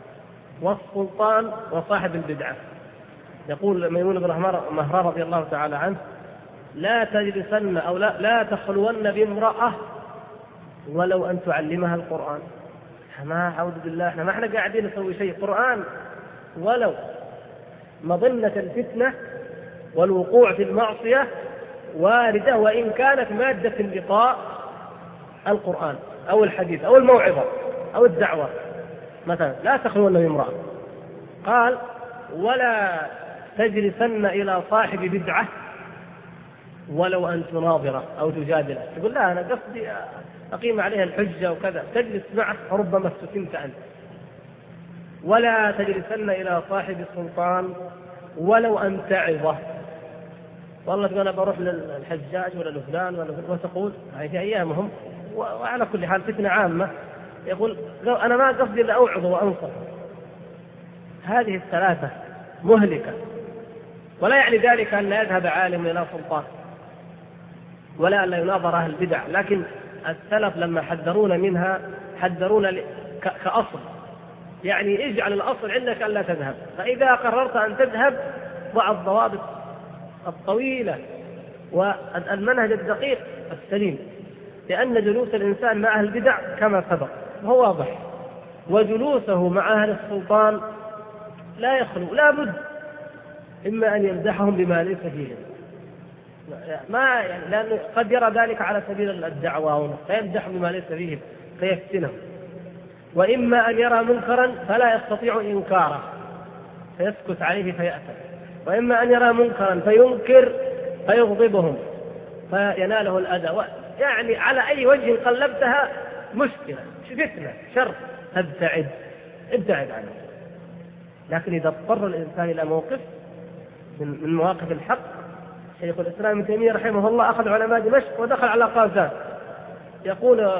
والسلطان وصاحب البدعة. يقول ميمون بن مهران رضي الله تعالى عنه لا تجلسن أو لا تخلون بامرأة ولو أن تعلمها القرآن. ما أعوذ بالله، احنا ما احنا قاعدين نسوي شيء. قرآن ولو مظنة الفتنة والوقوع في المعصية واردة، وإن كانت مادة اللقاء القرآن أو الحديث أو الموعظة أو الدعوة مثلا. لا تخلون بامرأة. قال ولا تجلسن إلى صاحب بدعة ولو أن تناظره أو تجادله. تقول لا أنا قصدي أقيم عليها الحجة وكذا، تجلس معه ربما استتمت أنت. ولا تجلسن إلى صاحب السلطان ولو أن تعظه. والله تقول أنا بروح للحجاج ولا لفلان وتقول في أيامهم، وعلى كل حال فتنة عامة، يقول أنا ما قصدي إلا أوعظ وأنصح. هذه الثلاثة مهلكة. ولا يعني ذلك أن لا يذهب عالم إلى سلطان ولا أن لا يناظر أهل البدع، لكن السلف لما حذرونا منها حذرونا كأصل، يعني اجعل الأصل عندك أن لا تذهب، فإذا قررت أن تذهب ضع الضوابط الطويلة والمنهج الدقيق السليم، لأن جلوس الإنسان مع أهل البدع كما سبق هو واضح، وجلوسه مع أهل السلطان لا يخلو، لا بد إما أن يمدحهم بما ليس فيهم، ما يعني لأنه قد يرى ذلك على سبيل الدعوة فيمدح بما ليس فيهم فيفتنهم، وإما أن يرى منكرا فلا يستطيع إنكاره فيسكت عليه فيأثم، وإما أن يرى منكرا فينكر فيغضبهم فيناله الأذى. يعني على أي وجه قلبتها مشكلة، فتنة، شر. ابتعد عنه. لكن إذا اضطر الإنسان إلى موقف من مواقف الحق، شيخ الإسلام ابن تيمية رحمه الله أخذ علماء دمشق ودخل على قازان، يقول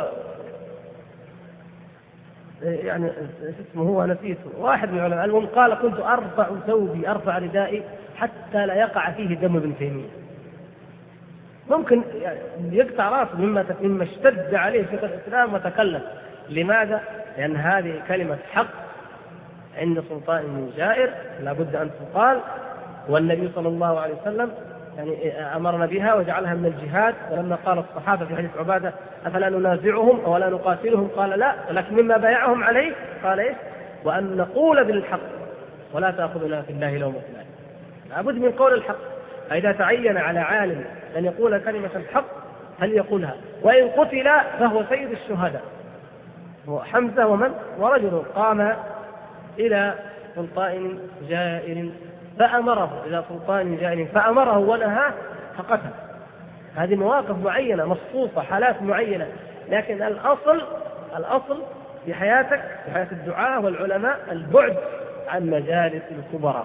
يعني اسمه هو نسيته، واحد من العلماء، المهم قال كنت أرفع ثوبي أرفع ردائي حتى لا يقع فيه دم ابن تيمية. ممكن يعني يقطع راسه مما اشتد عليه شيخ الإسلام وتكلم. لماذا؟ لأن هذه كلمة حق عند سلطان جائر لا بد أن تقال، والنبي صلى الله عليه وسلم يعني أمرنا بها وجعلها من الجهاد. ولما قال الصحابة في حديث عبادة أفلا ننازعهم أو لا نقاتلهم، قال لا، ولكن مما بايعهم عليه قال إيش؟ وأن نقول بالحق ولا تأخذنا في الله لومة لائم. لابد من قول الحق. فإذا تعين على عالم أن يقول كلمة الحق فليقولها، وإن قتل فهو سيد الشهداء. هو حمزة ومن ورجل قام إلى سلطان جائر فأمره، إلى سلطان جائر فأمره ونهاه فقتل. هذه مواقف معينة مخصوصة، حالات معينة، لكن الأصل في حياتك، في حياة الدعاة والعلماء، البعد عن مجالس الكبراء.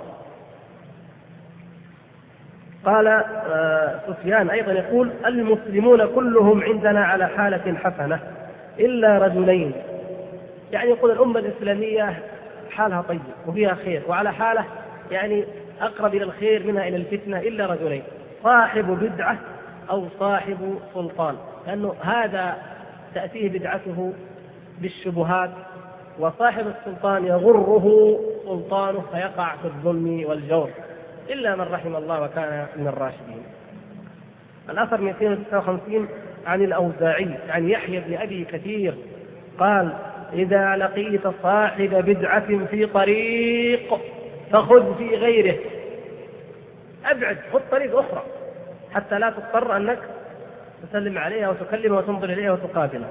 قال سفيان أيضا يقول المسلمون كلهم عندنا على حالة حسنة إلا رجلين، يعني يقول الأمة الإسلامية حالها طيب وفيها خير، وعلى حالة يعني أقرب إلى الخير منها إلى الفتنة، إلا رجلين، صاحب بدعة أو صاحب سلطان، لأنه هذا تأتيه بدعته بالشبهات، وصاحب السلطان يغره سلطانه فيقع في الظلم والجور، إلا من رحم الله وكان من الراشدين. الأثر 259 عن الأوزاعي عن يحيى بن أبي كثير قال إذا لقيت صاحب بدعة في طريق فخذ في غيره، أبعد، خذ طريق أخرى حتى لا تضطر أنك تسلم عليها وتكلمها وتنظر إليها وتقابلها.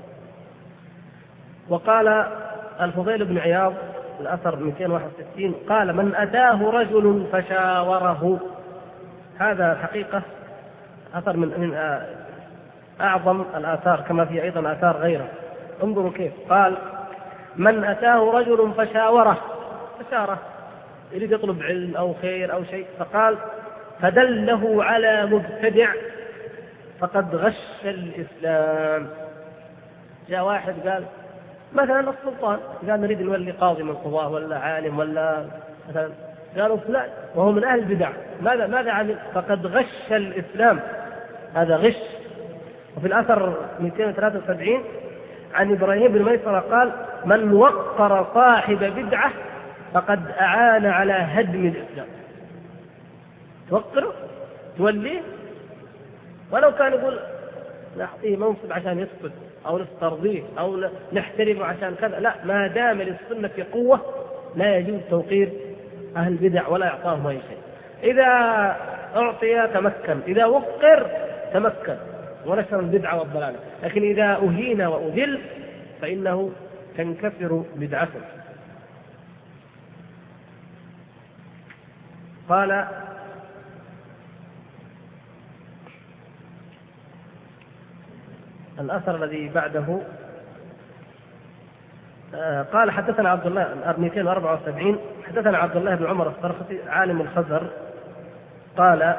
وقال الفضيل بن عياض الأثر 261 قال من أتاه رجل فشاوره، هذا حقيقة أثر من أعظم الآثار، كما في أيضا آثار غيره. انظروا كيف قال من أتاه رجل فشاوره، يريد يطلب علم أو خير أو شيء، فقال فدله على مبتدع فقد غش الإسلام. جاء واحد قال مثلا السلطان قال نريد نولي قاضي من القضاة ولا عالم ولا مثلا، قالوا فلان وهو من أهل البدع، ماذا عمل؟ فقد غش الإسلام، هذا غش. وفي الأثر 273 عن إبراهيم بن ميسرة قال من وقر صاحب بدعة فقد أعان على هدم الإسلام. توقره توليه، ولو كان يقول نعطيه منصب عشان يسكت أو نسترضيه أو نحترمه عشان كذا، لا، ما دام للسنة في قوة لا يجوز توقير أهل البدع ولا إعطاهم أي شيء. إذا أعطي تمكن، إذا وقر تمكن ونشر البدعة والضلالة، لكن إذا أهين وأذل فإنه تنكسر بدعته. قال الأثر الذي بعده قال حدثنا عبد الله 274 حدثنا عبد الله بن عمر السرخسي عالم الخزر قال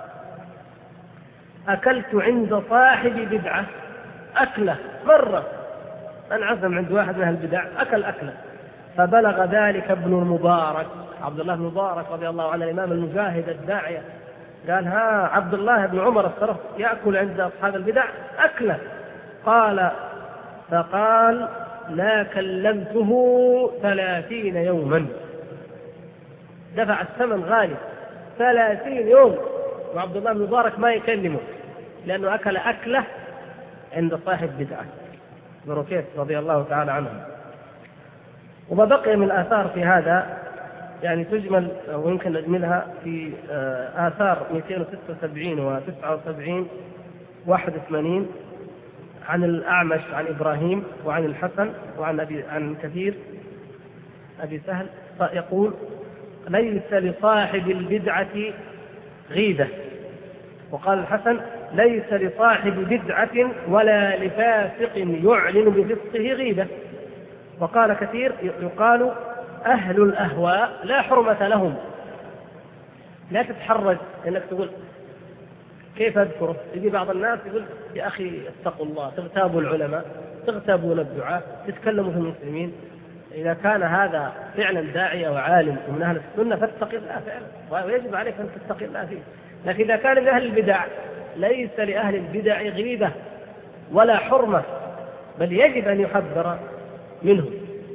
أكلت عند صاحب بدعة أكلة مرة، أنا عزم عند واحد من أهل البدع أكلة فبلغ ذلك ابن المبارك، عبد الله بن المبارك رضي الله عنه الإمام المجاهد الداعية، قال ها عبد الله بن عمر السرخسي يأكل عند أصحاب البدع أكلة. قال فقال لا كلمته 30 يوما، دفع الثمن غالي 30 يوم وعبد الله بن مبارك ما يكلمه لأنه أكل أكلة عند صاحب بدعة بركيت رضي الله تعالى عنه. وما بقي من الآثار في هذا يعني تجمل ويمكن نجملها في آثار 276 و 79 81 عن الأعمش عن إبراهيم وعن الحسن عن كثير أبي سهل يقول ليس لصاحب البدعة غيبة، وقال الحسن ليس لصاحب بدعة ولا لفاسق يعلن بفسقه غيبة، وقال كثير يقال أهل الأهواء لا حرمة لهم. لا تتحرج أنك تقول كيف أذكره؟ يجي بعض الناس يقول يا أخي اتقوا الله، تغتابوا العلماء، تغتابون الدعاة، تتكلموا في المسلمين. إذا كان هذا فعلا داعية وعالم ومن أهل السنة فاتق الله فعلا، ويجب عليك أن تتقي الله فيه. لكن إذا كان من أهل البدع ليس لأهل البدع غيبة ولا حرمة، بل يجب أن يحذر منه.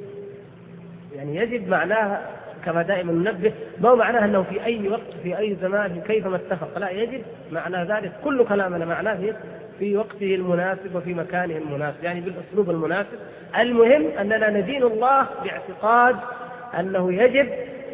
يعني يجب معناها كما دائما ننبه، ما هو معناها أنه في أي وقت في أي زمان كيفما اتفق، لا، يجب معنى ذلك كل كلامنا معناه في وقته المناسب وفي مكانه المناسب، يعني بالأسلوب المناسب. المهم أننا ندين الله باعتقاد أنه يجب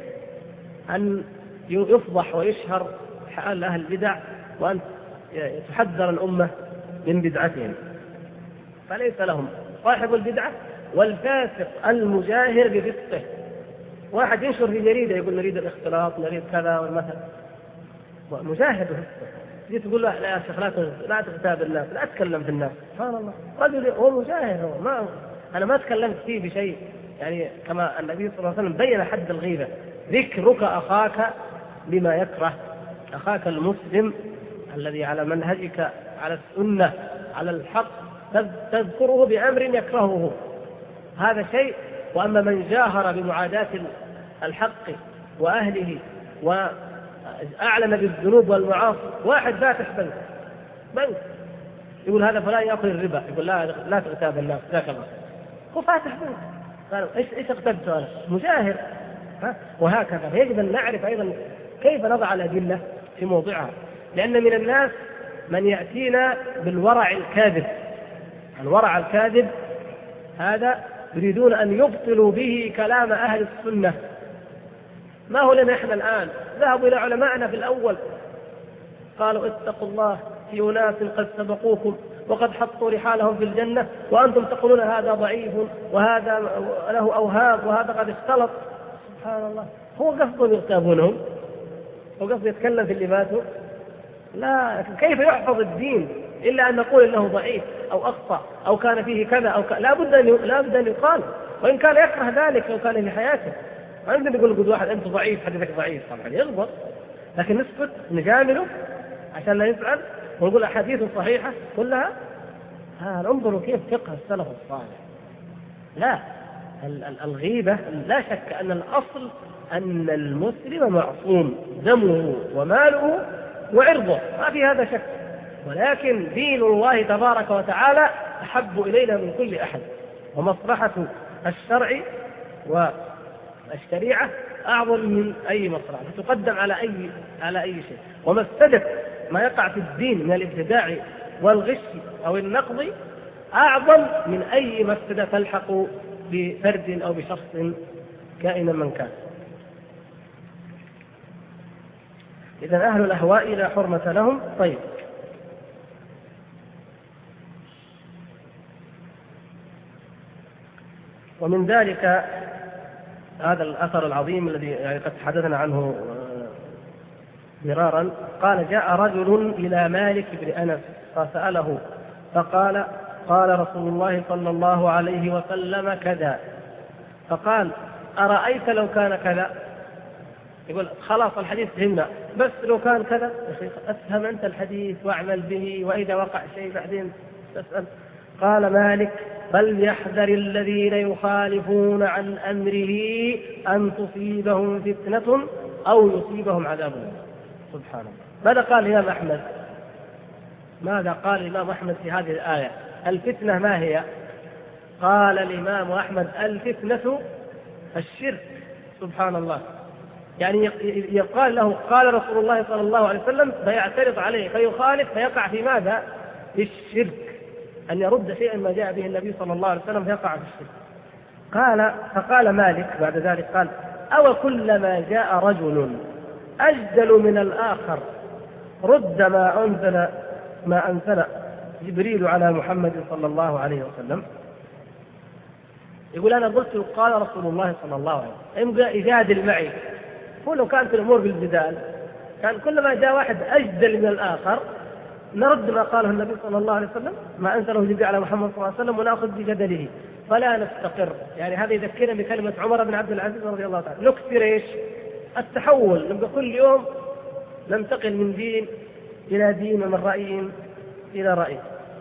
أن يفضح ويشهر حال أهل البدع، وأن تحذر الأمة من بدعتهم. فليس لهم صاحب البدعة والفاسق المجاهر بفسقه. واحد ينشر في جريدة يقول نريد الاختلاط، نريد كذا والمثل، مجاهر بفسقه، تجي تقول له لا يا شيخ لا تغتاب الناس، لا تتكلم في الناس. سبحان الله، رجل هو مجاهر، هو أنا ما تكلمت فيه بشيء. يعني كما النبي صلى الله عليه وسلم بين حد الغيبة: ذكرك أخاك بما يكره. أخاك المسلم الذي على منهجك، على السنة، على الحق، تذكره بأمر يكرهه، هذا شيء. وأما من جاهر بمعاداة الحق وأهله وأعلن بالذنوب والمعاصي، واحد فاتح بنك يقول هذا فلان يأكل الربا، يقول لا تغتاب الناس، ذاك الله، هو فاتح بنك، قالوا إيش اغتبت أنا؟ مجاهر. وهكذا. فيجب أن نعرف أيضا كيف نضع الأدلة في موضعها، لأن من الناس من يأتينا بالورع الكاذب. الورع الكاذب هذا يريدون أن يبطلوا به كلام أهل السنة. ما هو لنا إحنا الآن؟ ذهبوا إلى علمائنا في الأول قالوا اتقوا الله في أناس قد سبقوكم وقد حطوا رحالهم في الجنة، وأنتم تقولون هذا ضعيف وهذا له أوهام وهذا قد اختلط. سبحان الله، هو قصدهم يغتابونهم؟ هو قصد يتكلم في اللي ماتوا؟ لا، كيف يحفظ الدين إلا أن نقول إنه ضعيف أو أخطأ أو كان فيه كذا أو لا بد أن يقال، وإن كان يكره ذلك لو كان في حياته. ما يمكن يقول قد واحد أنت ضعيف حديثك ضعيف، طبعا يغضب، لكن نسكت نجامله عشان لا يزعل ونقول أحاديث صحيحة كلها. انظروا كيف فقه السلف الصالح. لا، الغيبة لا شك أن الأصل أن المسلم معصوم، دمه وماله وعرضه، ما في هذا شك. ولكن دين الله تبارك وتعالى أحب إلينا من كل أحد، ومصلحة الشرع والشريعة أعظم من أي مصلحة، تقدم على أي شيء. ومفسدة ما يقع في الدين من الابتداع والغش أو النقض أعظم من أي مفسدة تلحق بفرد أو بشخص كائنا من كان. إذن أهل الأهواء لا حرمة لهم. طيب، ومن ذلك هذا الأثر العظيم الذي يعني قد تحدثنا عنه مرارا. قال جاء رجل إلى مالك بن أنس فسأله فقال قال رسول الله صلى الله عليه وسلم كذا، فقال أرأيت لو كان كذا؟ يقول خلاص الحديث فهمنا، بس لو كان كذا يا شيخ أفهم أنت الحديث واعمل به، وإذا وقع شيء بعدين تسأل. قال مالك فليحذر الذين يخالفون عن أمره أن تصيبهم فتنة أو يصيبهم عذاب. سبحان الله. ماذا قال الإمام أحمد؟ ماذا قال الإمام أحمد في هذه الآية؟ الفتنة ما هي؟ قال الإمام أحمد الفتنة الشرك. سبحان الله. يعني يقال له قال رسول الله صلى الله عليه وسلم فيعترض عليه فيخالف فيقع في ماذا؟ في الشرك، أن يرد شيئا ما جاء به النبي صلى الله عليه وسلم فيقع في الشرك. فقال مالك بعد ذلك قال أو كلما جاء رجل أجدل من الآخر رد ما أنزل جبريل على محمد صلى الله عليه وسلم. يقول أنا قلت قال رسول الله صلى الله عليه وسلم، يبقى يجادل معي. ولو كانت الأمور بالجدال كان كلما جاء واحد أجدل من الآخر نرد ما قاله النبي صلى الله عليه وسلم، ما أنزله جبريل على محمد صلى الله عليه وسلم، ونأخذ بجدله فلا نستقر. يعني هذا يذكرنا بكلمة عمر بن عبد العزيز رضي الله تعالى، نكثر إيش؟ التحول، نبقى كل يوم ننتقل من دين إلى دين ومن رأي إلى رأي.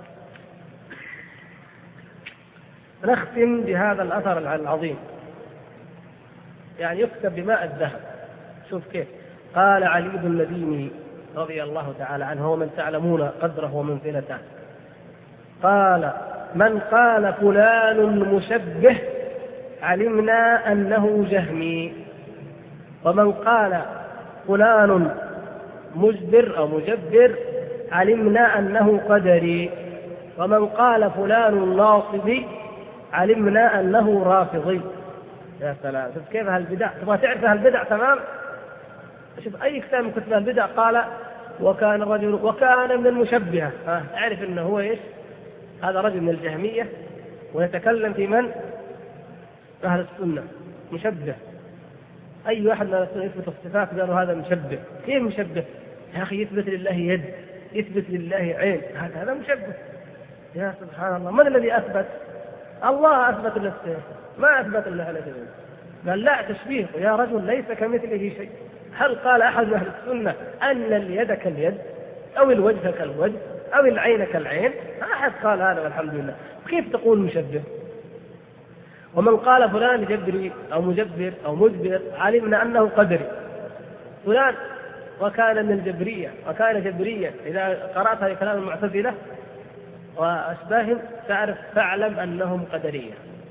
نختم بهذا الأثر العظيم، يعني يكتب بماء الذهب. شوف كيف قال علي بن المديني رضي الله تعالى عنه ومن تعلمون قدره ومنزلته، قال: من قال فلان مشبه علمنا أنه جهمي، ومن قال فلان مجبر أو مجبر علمنا أنه قدري، ومن قال فلان ناصبي علمنا أنه رافضي. يا سلام، شوف كيف هالبدع، تبغى تعرف هالبدع تمام؟ شوف أي كتاب من كتب البدع قال وكان الرجل وكان من المشبهة، اعرف أنه هو إيش؟ هذا رجل من الجهمية ويتكلم في من؟ أهل السنة، مشبه. أي واحد من السنة يثبت الصفات قالوا هذا مشبه. كيف مشبه؟ يا أخي يثبت لله يد، يثبت لله عين، هذا مشبه. يا سبحان الله، من الذي أثبت؟ الله أثبت لنفسه، ما أثبت لله على جميع. قال لا، تشبيه يا رجل، ليس كمثله شيء. هل قال أحد من أهل السنة أن اليد كاليد أو الوجه كالوجه أو العين كالعين؟ أحد قال هذا والحمد لله. كيف تقول مشبه؟ ومن قال فلان جبري أو مجبر أو مجبر علمنا أنه قدري. فلان وكان من الجبرية وكان جبريا، إذا قرأت هذه كلام المعتزلة وأشباههم تعرف فاعلم أنهم قدرية.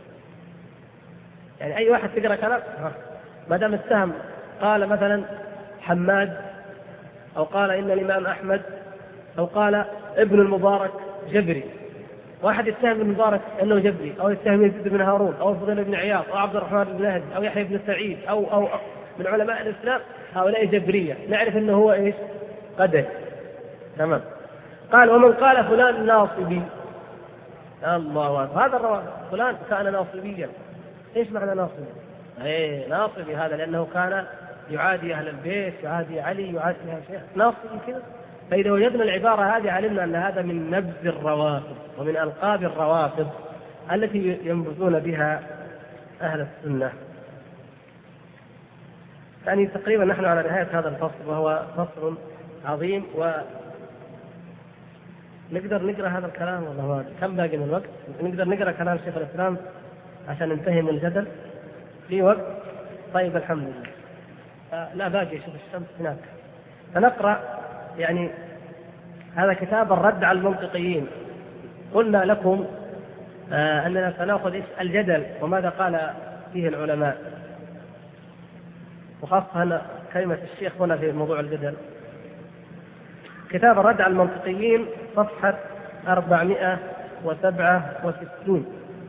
يعني أي واحد تقرأ كلام ما دام اتهم، قال مثلا حماد أو قال إن الإمام أحمد أو قال ابن المبارك جبري، واحد يتهم ابن المبارك أنه جبري، أو يتهم يزيد بن هارون أو الفضيل بن عياض أو عبد الرحمن بن مهدي أو يحيى بن سعيد أو من علماء الإسلام، هؤلاء جبرية، نعرف أنه هو إيش؟ قدر. تمام. قال ومن قال فلان ناصبي، الله أكبر، هذا الرواه فلان كان ناصبيا. إيش معنى ناصبي؟ ناصبي هذا لأنه كان يعادي أهل البيت، يعادي علي، يعادي شيء، ناصبي كذا. فإذا وجدنا العبارة هذه علمنا أن هذا من نبذ الروافض ومن ألقاب الروافض التي ينبذون بها أهل السنة. يعني تقريبا نحن على نهاية هذا الفصل، وهو فصل عظيم، ونقدر نقرأ هذا الكلام والله كم باقي من الوقت؟ نقدر نقرأ كلام شيخ الإسلام عشان ننتهي من الجدل في وقت؟ طيب الحمد لله. لا باقي، شوف الشمس هناك. فنقرأ يعني هذا كتاب الرد على المنطقيين. قلنا لكم أننا سنأخذ الجدل وماذا قال فيه العلماء، وخاصة كلمة الشيخ هنا في موضوع الجدل. كتاب الرد على المنطقيين صفحة 467.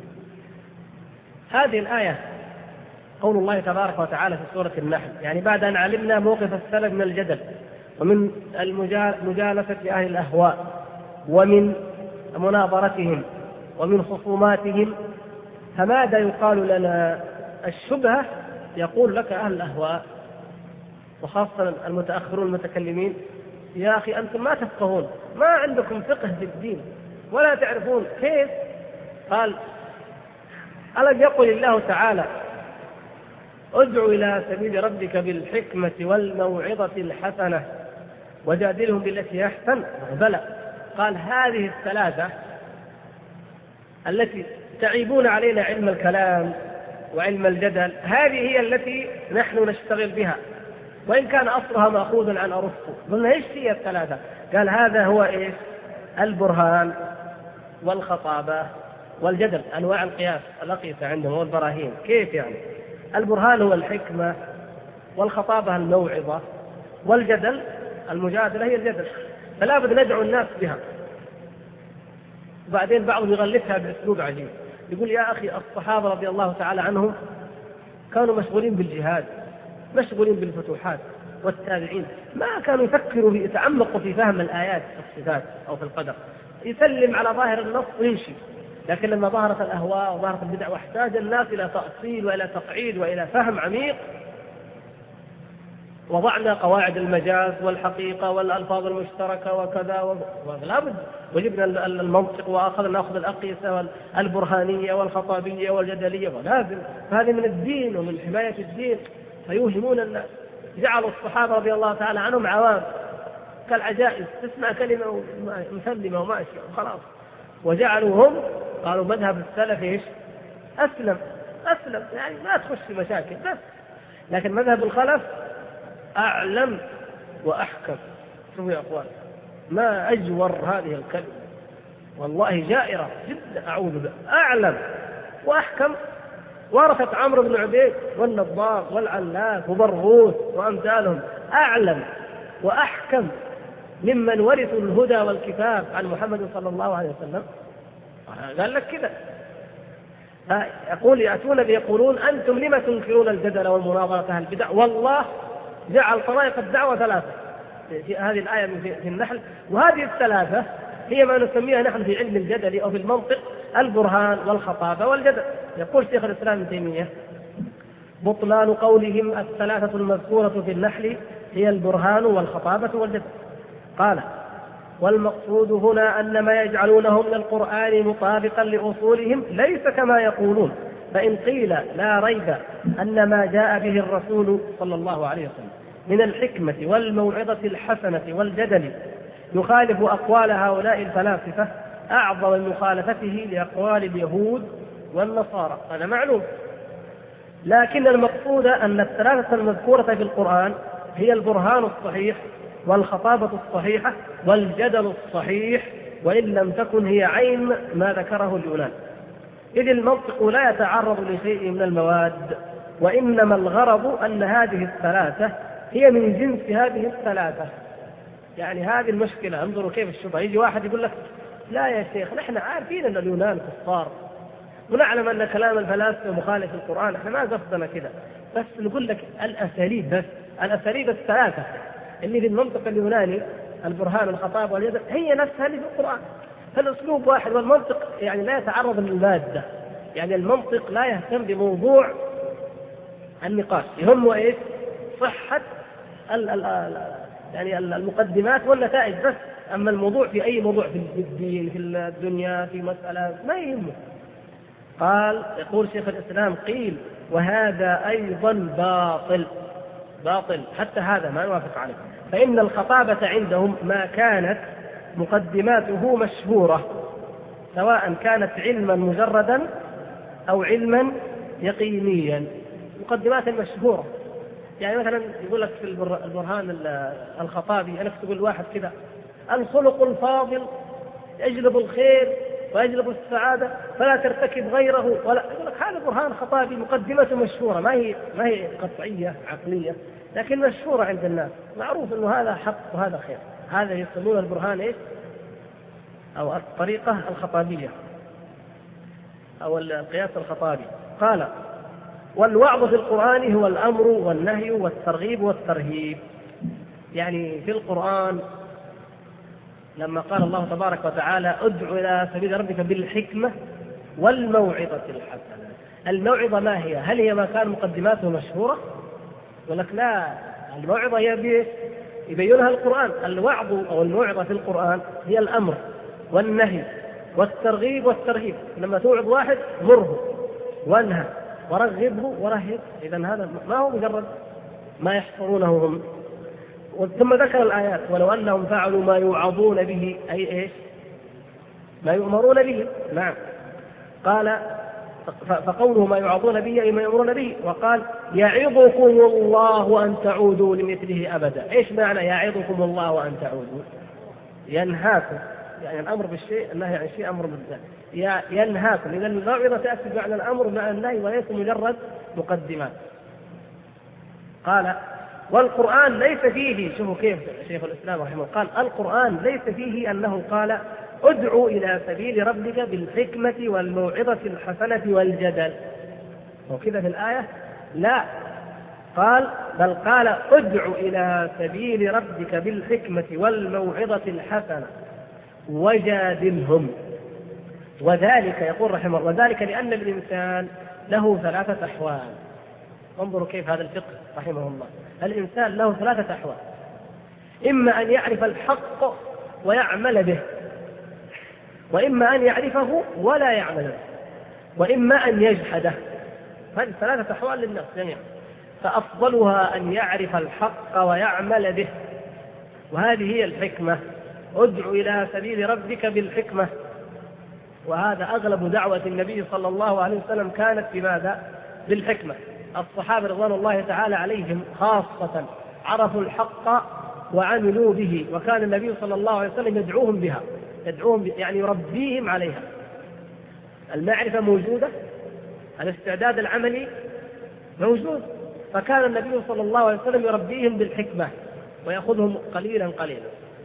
هذه الآية قول الله تبارك وتعالى في سورة النحل، يعني بعد أن علمنا موقف السلف من الجدل ومن مجالسة أهل الأهواء ومن مناظرتهم ومن خصوماتهم، فماذا يقال لنا؟ الشبهة يقول لك أهل الأهواء وخاصة المتأخرون المتكلمين: يا أخي أنتم ما تفقهون، ما عندكم فقه في الدين ولا تعرفون كيف. قال: ألم يقل الله تعالى ادع إلى سبيل ربك بالحكمة والموعظة الحسنة وجادلهم بالتي أحسن؟ بلى. قال: هذه الثلاثة التي تعيبون علينا علم الكلام وعلم الجدل، هذه هي التي نحن نشتغل بها، وإن كان أصلها مأخوذ عن أرسطو. قلنا إيش هي الثلاثة؟ قال: هذا هو إيش؟ البرهان والخطابة والجدل، أنواع القياس الأقيسة عندهم والبراهين. كيف يعني؟ البرهان هو الحكمة، والخطابة الموعظة، والجدل المجادلة هي الجدل. فلا بد ندعو الناس بها. وبعدين بعضهم يغلفها بأسلوب عجيب، يقول: يا أخي الصحابة رضي الله تعالى عنهم كانوا مشغولين بالجهاد، مشغولين بالفتوحات، والتابعين ما كانوا يفكروا يتعمقوا في فهم الآيات في الصفات أو في القدر، يسلم على ظاهر النص ويمشي. لكن لما ظهرت الأهواء وظهرت البدع واحتاج الناس إلى تأصيل وإلى تقعيد وإلى فهم عميق، وضعنا قواعد المجاز والحقيقة والألفاظ المشتركة وكذا ولا بد، وجبنا المنطق نأخذ الأقيسة والبرهانية والخطابية والجدلية، ولازم هذه من الدين ومن حماية الدين، فيوهمون الناس. جعلوا الصحابة رضي الله تعالى عنهم عوام كالعجائز، تسمع كلمة مسلمة وماشية وخلاص. وجعلوا هم قالوا مذهب السلف ايش؟ أسلم يعني ما تخش في مشاكل بس، لكن مذهب الخلف أعلم وأحكم. شوفوا يا أخوان، ما أجور هذه الكلمة، والله جائرة جدا، أعوذ بالله. أعلم وأحكم ورثت عمرو بن عبيد والنضار والعلاف وبرغوث وأمثالهم، أعلم وأحكم ممن ورثوا الهدى والكتاب عن محمد صلى الله عليه وسلم. قال لك كذا، يقولون أنتم لما تنكرون الجدل والمناظرة أهل البدع؟ والله جعل طرائق الدعوة ثلاثة في هذه الآية في النحل، وهذه الثلاثة هي ما نسميها نحن في علم الجدل أو في المنطق البرهان والخطابة والجدل. يقول شيخ الإسلام ابن تيمية: بطلان قولهم الثلاثة المذكورة في النحل هي البرهان والخطابة والجدل. قال: والمقصود هنا أن ما يجعلونه من القرآن مطابقا لأصولهم ليس كما يقولون، فإن قيل لا ريب أن ما جاء به الرسول صلى الله عليه وسلم من الحكمة والموعظة الحسنة والجدل يخالف أقوال هؤلاء الفلاسفة أعظم من مخالفته لأقوال اليهود والنصارى، هذا معلوم. لكن المقصود أن الثلاثة المذكورة في القرآن هي البرهان الصحيح والخطابة الصحيحة والجدل الصحيح، وإن لم تكن هي عين ما ذكره اليونان، إذ المنطق لا يتعرض لشيء من المواد، وإنما الغرض أن هذه الثلاثة هي من جنس هذه الثلاثة. يعني هذه المشكلة، انظروا كيف الشبهة. يجي واحد يقول لك: لا يا شيخ، نحن عارفين أن اليونان كفار ونعلم أن كلام الفلاسفة مخالف القرآن، احنا ما قصدنا كذا، بس نقول لك الأساليب الثلاثة اللي في المنطق اليوناني، البرهان والخطاب والجدل، هي نفسها اللي في القرآن، فالأسلوب واحد. والمنطق يعني لا يتعرض للمادة، يعني المنطق لا يهتم بموضوع النقاش، يهمه ايش؟ صحة يعني المقدمات والنتائج بس. أما الموضوع في أي موضوع في الدين في الدنيا في مسألة ما يهمه. يقول شيخ الإسلام: قيل وهذا أيضا باطل، حتى هذا ما نوافق عليه، فإن الخطابة عندهم ما كانت مقدماته مشهورة، سواء كانت علما مجردا أو علما يقينيا. مقدمات مشهورة، يعني مثلا يقول لك في البرهان الخطابي، أنك تقول واحد كذا: الخلق الفاضل يجلب الخير ويجلب السعادة فلا ترتكب غيره، ولا يقول لك هذا برهان خطابي، مقدمته مشهورة، ما هي قطعية عقلية، لكن مشهورة عند الناس، معروف أنه هذا حق وهذا خير. هذا يسمونه البرهان إيش؟ أو الطريقة الخطابية أو القياس الخطابي. قال: والوعظ في القرآن هو الأمر والنهي والترغيب والترهيب. يعني في القرآن لما قال الله تبارك وتعالى: ادع إلى سبيل ربك بالحكمة والموعظة الحسنة. الموعظة ما هي؟ هل هي ما كان مقدماته مشهورة؟ ولك لا، الموعظة هي يبينها القرآن. الوعظ أو الموعظة في القرآن هي الأمر والنهي والترغيب والترهيب. لما توعظ واحد مره وانهى ورغبه ورهب، إذن هذا ما هو مجرد ما يحصرونه هم. ثم ذكر الآيات: ولو أنهم فعلوا ما يوعظون به، أي إيش؟ ما يؤمرون به. نعم. قال: فقوله ما يوعظون به أي ما يؤمرون به. وقال: يعظكم الله أن تعودوا لمثله أبدا. إيش معنى يعظكم الله أن تعودوا؟ ينهاكم، يعني الأمر بالشيء، النهي عن الشيء أمر بالذات. ينهاكم، إذا الموعظة تأتي معنى الأمر مع النهي وليس مجرد مقدمات. قال: والقرآن ليس فيه، شوفوا كيف شيخ الإسلام رحمه الله قال: القرآن ليس فيه أنه قال: ادعوا إلى سبيل ربك بالحكمة والموعظة الحسنة والجدل، وكذا في الآية لا، بل قال: ادعوا إلى سبيل ربك بالحكمة والموعظة الحسنة وجادلهم. وذلك يقول رحمه الله: وذلك لأن الإنسان له ثلاثة أحوال. انظروا كيف هذا الفقه رحمه الله. الإنسان له ثلاثة أحوال: إما أن يعرف الحق ويعمل به، وإما أن يعرفه ولا يعمل به، وإما أن يجحده. هذه ثلاثة أحوال للناس جميعا، فأفضلها أن يعرف الحق ويعمل به، وهذه هي الحكمة. ادع إلى سبيل ربك بالحكمة. وهذا أغلب دعوة النبي صلى الله عليه وسلم كانت بماذا؟ بالحكمة. الصحابة رضوان الله تعالى عليهم خاصة عرفوا الحق وعملوا به، وكان النبي صلى الله عليه وسلم يدعوهم بها، يعني يربيهم عليها. المعرفة موجودة، الاستعداد العملي موجود، فكان النبي صلى الله عليه وسلم يربيهم بالحكمة ويأخذهم قليلا قليلا.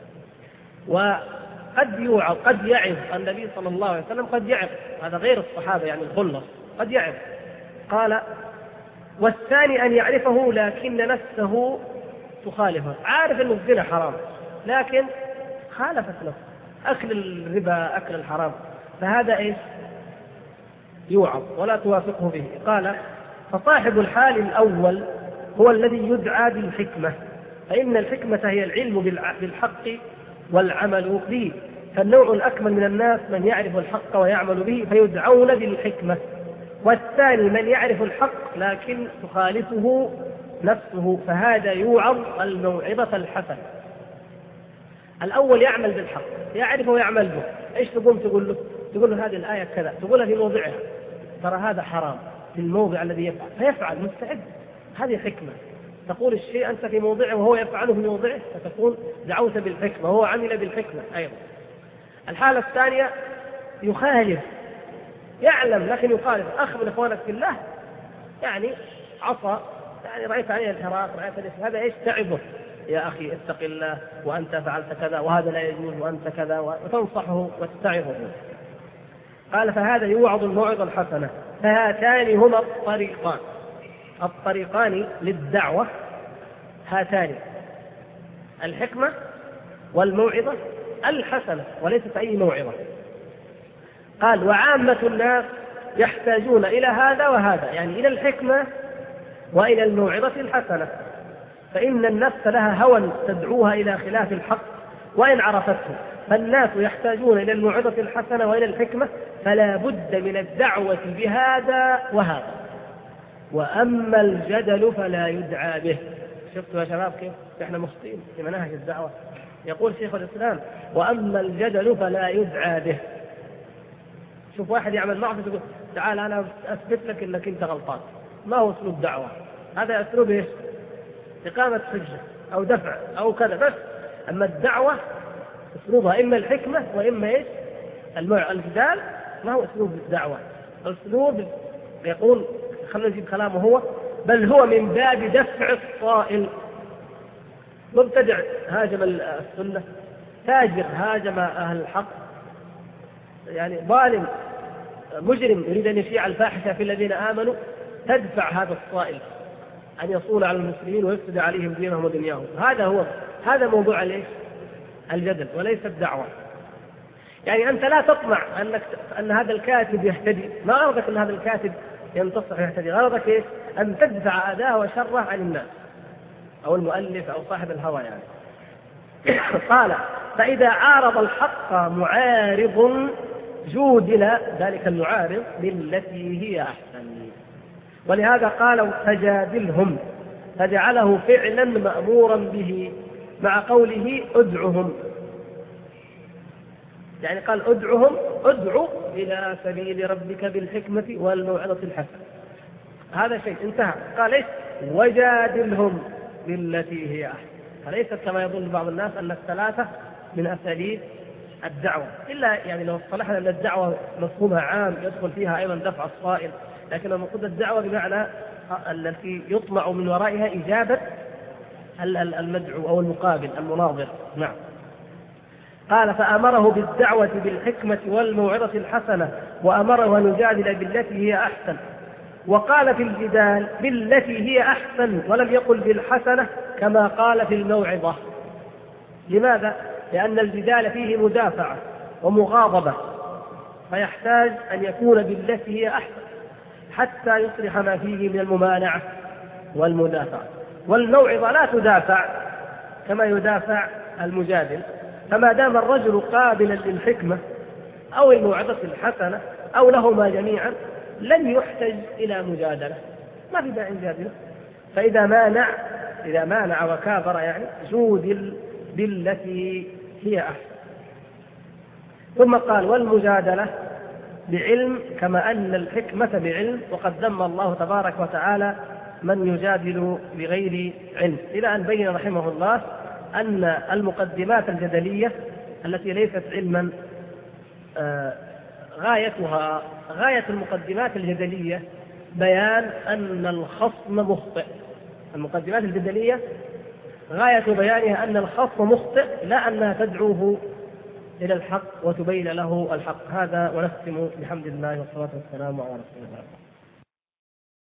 وقد يوعظ، قد يعظ النبي صلى الله عليه وسلم، قد يعظ، هذا غير الصحابة يعني الخلص، قد يعظ. قال: والثاني أن يعرفه لكن نفسه تخالفه. عارف أن الزنا حرام لكن خالفت نفسه، أكل الربا، أكل الحرام، فهذا إيش؟ يوعظ ولا توافقه به. قال: فصاحب الحال الأول هو الذي يدعى بالحكمة، فإن الحكمة هي العلم بالحق والعمل به. فالنوع الأكمل من الناس من يعرف الحق ويعمل به فيدعون بالحكمة. والثاني من يعرف الحق لكن تخالفه نفسه، فهذا يوعظ الموعظة الحسنة. الأول يعمل بالحق، يعرفه ويعمل به. إيش تقوم تقول له؟ تقول له هذه الآية كذا، تقولها في موضعها، ترى هذا حرام في الموضع الذي يفعل، فيفعل مستعد. هذه حكمة. تقول الشيء أنت في موضعه وهو يفعله في موضعه، فتكون دعوت بالحكمة وهو عمل بالحكمة أيضا. الحالة الثانية يخالف، يعلم لكن يخالف. أخ من إخوانك في الله يعني عصى، يعني رأيت عليه الحراك، رأيت هذا إيش؟ تعبه: يا أخي اتق الله، وأنت فعلت كذا، وهذا لا يجوز، وأنت كذا، وتنصحه وتتعظه. قال: فهذا يوعظ الموعظة الحسنة. فهاتان هما الطريقان للدعوة، هاتان: الحكمة والموعظة الحسنة، وليست أي موعظة. قال: وعامة الناس يحتاجون إلى هذا وهذا، يعني إلى الحكمة وإلى الموعظة الحسنة، فإن النفس لها هوى تدعوها إلى خلاف الحق وإن عرفته، فالناس يحتاجون إلى الموعظة الحسنة وإلى الحكمة، فلا بد من الدعوة بهذا وهذا. وأما الجدل فلا يدعى به. شفتوا يا شباب كيف إحنا مخطئين في مناهج الدعوة؟ يقول شيخ الإسلام: وأما الجدل فلا يدعى به. شوف واحد يعمل معصية يقول: تعال أنا أثبت لك أنك أنت غلطان. ما هو أسلوب دعوة هذا؟ أسلوب إيش؟ إقامة حجة أو دفع أو كذا بس. أما الدعوة أسلوبها إما الحكمة وإما إيش؟ الجدال. ما هو أسلوب الدعوة؟ أسلوب يقول، خلينا نجيب كلامه هو: بل هو من باب دفع الصائل. مبتدع هاجم السنة، تاجر هاجم أهل الحق، يعني ظالم مجرم يريد أن يشيع الفاحشة في الذين آمنوا، تدفع هذا الصائل أن يصول على المسلمين ويفسد عليهم دينهم ودنياهم. هذا موضوع الجدل وليس الدعوة. يعني أنت لا تطمع أن هذا الكاتب يهتدي، ما غرضك أن هذا الكاتب ينتصح ويهتدي، غرضك إيش؟ أن تدفع أذاه وشره عن الناس أو المؤلف أو صاحب الهوى يعني. قال: فإذا عارض الحق معارض جودل ذلك المعارض بالتي هي أحسن. ولهذا قالوا: فجادلهم، فجعله فعلا مأمورا به، مع قوله: ادعهم. يعني قال: ادعهم، ادعوا إلى سبيل ربك بالحكمة والموعظة الحسنة. هذا شيء انتهى. قال إيش؟ وجادلهم بالتي هي أحسن. فليست كما يظن بعض الناس أن الثلاثة من أساليب الدعوة، إلا يعني لو اصطلحنا أن الدعوة مفهومها عام يدخل فيها أيضا دفع الصائل، لكن المقصود الدعوة بمعنى التي يطمع من ورائها إجابة المدعو أو المقابل المناظر. نعم. قال: فأمره بالدعوة بالحكمة والموعظة الحسنة، وأمره أن يجادل بالتي هي أحسن. وقال في الجدال بالتي هي أحسن، ولم يقل بالحسنة كما قال في الموعظة. لماذا؟ لأن الجدال فيه مدافعة ومغاضبة، فيحتاج أن يكون بالتي هي أحسن حتى يصلح ما فيه من الممانعة والمدافعة. والموعظة لا تدافع كما يدافع المجادل، فما دام الرجل قابلا للحكمة أو الموعظة الحسنة أو لهما جميعا لن يحتج إلى مجادلة، ما في داعي مجادلة. فإذا مانع وكابر يعني جودل بالتي هي أحسن. ثم قال والمجادلة بعلم كما أن الحكمة بعلم، وقد ذم الله تبارك وتعالى من يجادل بغير علم، إلى أن بين رحمه الله أن المقدمات الجدلية التي ليست علما غاية المقدمات الجدلية بيان أن الخصم مخطئ. المقدمات الجدلية غاية بيانها أن الخصم مخطئ، لا أنها تدعوه إلى الحق وتبين له الحق. هذا ونختم بحمد الله والصلاة والسلام على رسول الله.